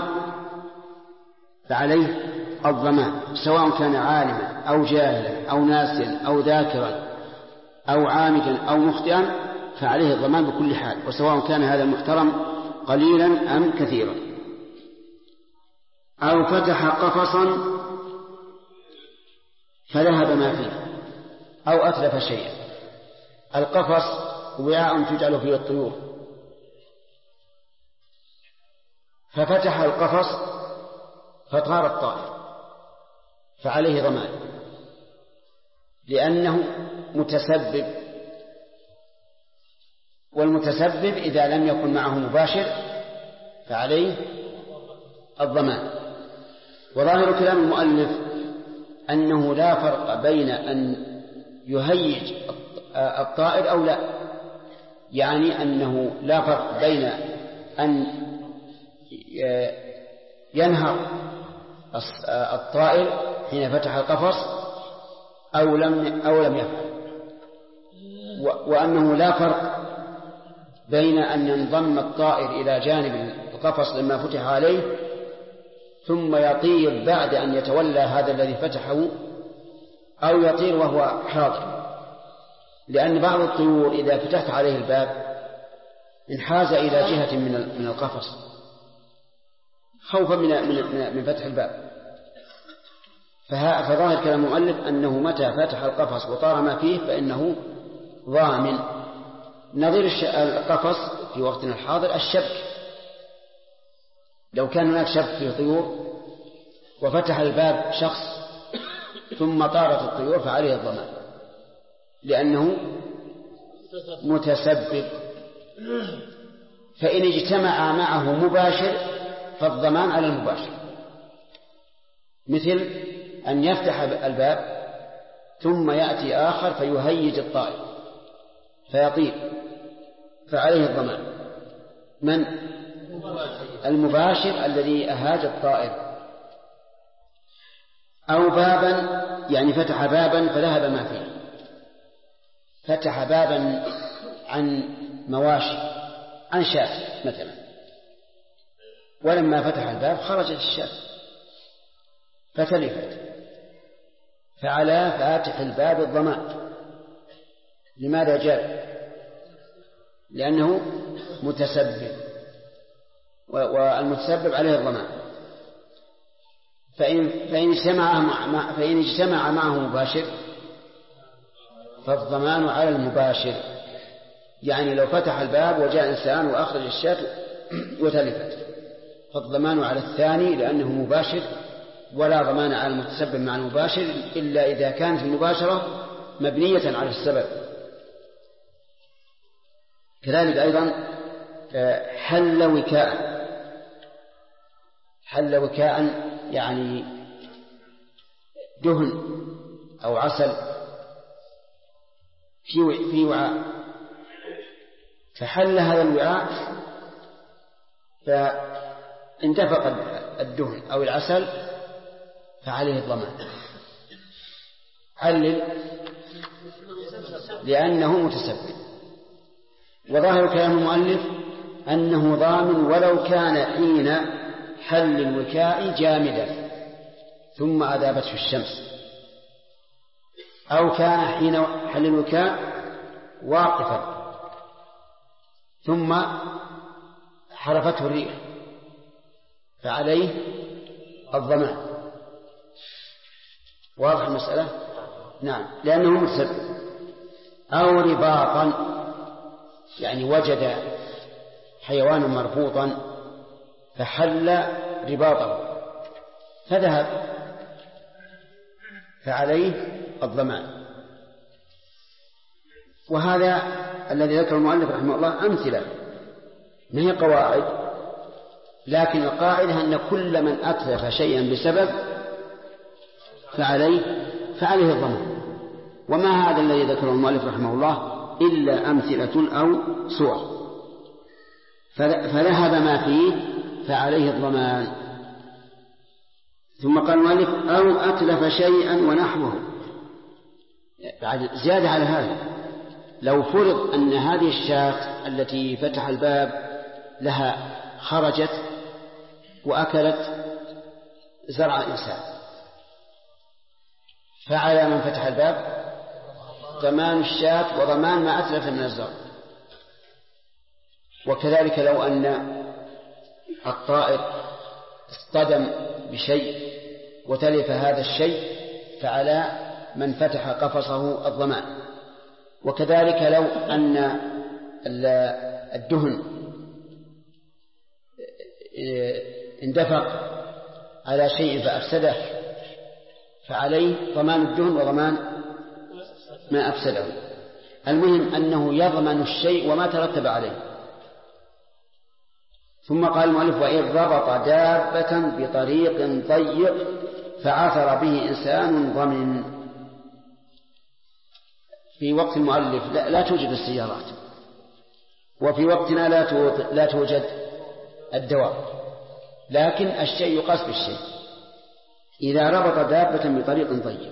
S2: فعليه الضمان، سواء كان عالما أو جاهلا أو ناسيا أو ذاكرا أو عامدا أو مخطئا فعليه الضمان بكل حال، وسواء كان هذا المحترم قليلا أم كثيرا. أو فتح قفصا فذهب ما فيه أو أتلف شيئا. القفص وعاء تجعل فيه الطيور، ففتح القفص فطار الطائر فعليه ضمان لأنه متسبب، والمتسبب إذا لم يكن معه مباشر فعليه الضمان. وظاهر كلام المؤلف أنه لا فرق بين أن يهيج الطائر أو لا، يعني أنه لا فرق بين أن ينهر الطائر حين فتح القفص أو لم يفعل، وأنه لا فرق بين أن ينضم الطائر إلى جانب القفص لما فتح عليه ثم يطير بعد أن يتولى هذا الذي فتحه أو يطير وهو حاضر، لأن بعض الطيور إذا فتحت عليه الباب انحاز إلى جهة من القفص خوفا من فتح الباب. فظاهر كلام المؤلف أنه متى فتح القفص وطار ما فيه فإنه ضامن. نظير القفص في وقتنا الحاضر الشبك، لو كان هناك شبك في طيور وفتح الباب شخص ثم طارت الطيور فعليه الضمان لأنه متسبب. فإن اجتمع معه مباشر فالضمان على المباشر، مثل أن يفتح الباب ثم يأتي آخر فيهيج الطائر فيطير فعليه الضمان من؟ المباشر الذي أهاج الطائر. أو بابا يعني فتح بابا فذهب ما فيه، فتح بابا عن مواشي عن شاة مثلا، ولما فتح الباب خرجت الشاة فتلفت، فعلى فاتح الباب الضمان. لماذا جاء؟ لأنه متسبب، والمتسبب عليه الضمان. فإن اجتمع معه مباشر فالضمان على المباشر، يعني لو فتح الباب وجاء إنسان وأخرج الشاة وتلفت فالضمان على الثاني لأنه مباشر، ولا ضمان على المتسبب مع المباشر إلا إذا كانت المباشرة مبنية على السبب. كذلك أيضا حل وكاء يعني دهن أو عسل في وعاء، فحل هذا الوعاء فاندفق الدهن أو العسل فعليه الضمان. علل لأنه متسبب. وظاهر كلام المؤلف أنه ضامن ولو كان حين حل الوكاء جامدا ثم أذابته الشمس، أو كان حين حل الوكاء واقفا ثم حرفته الريح فعليه الضمان. واضح المسألة؟ نعم، لأنه متسبب. أو رباطا يعني وجد حيوان مربوطا فحل رباطه فذهب فعليه الضمان. وهذا الذي ذكر المؤلف رحمه الله أمثلة، ما هي قواعد، لكن القاعدة أن كل من أتلف شيئا بسبب فعليه الضمان. وما هذا الذي ذكره المؤلف رحمه الله إلا أمثلة أو صور، فذهب ما فيه فعليه الضمان. ثم قال المؤلف أو أتلف شيئا ونحوه. بعد زيادة على هذا، لو فرض أن هذه الشاة التي فتح الباب لها خرجت وأكلت زرع إنسان، فعلى من فتح الباب ضمان الشاة وضمان ما أتلف من الزرع. وكذلك لو أن الطائر اصطدم بشيء وتلف هذا الشيء فعلى من فتح قفصه الضمان. وكذلك لو أن الدهن اندفق على شيء فأفسده فعليه ضمان الدهن وضمان ما أفسده. المهم أنه يضمن الشيء وما ترتب عليه. ثم قال المؤلف وإن ربط دابة بطريق ضيق فعثر به إنسان ضمن. في وقت المؤلف لا توجد السيارات، وفي وقتنا لا توجد الدواب، لكن الشيء يقاس بالشيء. إذا ربط دابة بطريق ضيق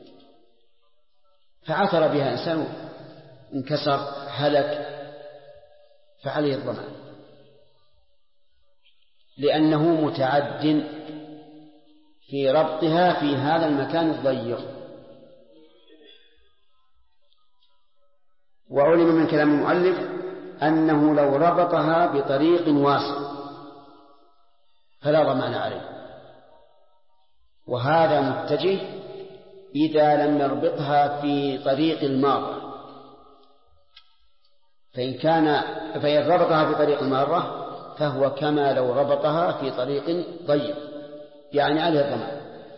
S2: فعثر بها إنسان انكسر هلك فعليه الضمان، لأنه متعد في ربطها في هذا المكان الضيق. وعلم من كلام المؤلف أنه لو ربطها بطريق واسع فلا ضمان عليه، وهذا متجه إذا لم يربطها في طريق المارة. فإن ربطها في طريق المارة فهو كما لو ربطها في طريق ضيق، يعني عليه الضمان.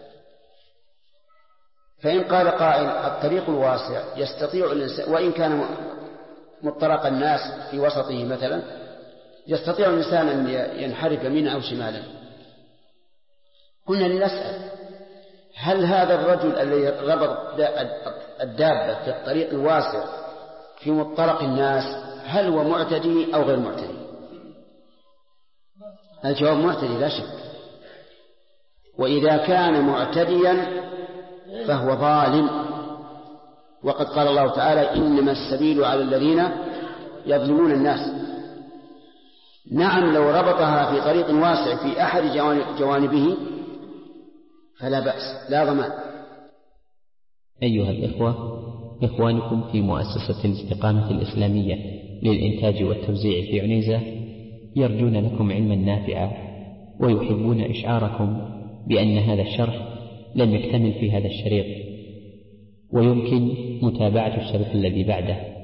S2: فإن قال قائل الطريق الواسع يستطيع الإنسان، وإن كان مطرق الناس في وسطه مثلا، يستطيع الإنسان أن ينحرف يمينا أو شمالا. قلنا لنسأل هل هذا الرجل الذي ربط الدابة في الطريق الواسع في مطرق الناس هل هو معتدي أو غير معتدي؟ الجواب معتدي لا شك. وإذا كان معتديا فهو ظالم، وقد قال الله تعالى إنما السبيل على الذين يظلمون الناس. نعم لو ربطها في طريق واسع في أحد جوانبه فلا بأس، لا ضمان.
S1: أيها الإخوة، إخوانكم في مؤسسة الاستقامة الإسلامية للإنتاج والتوزيع في عنيزة يرجون لكم علما نافعا، ويحبون إشعاركم بأن هذا الشرح لم يكتمل في هذا الشريط، ويمكن متابعة الشريط الذي بعده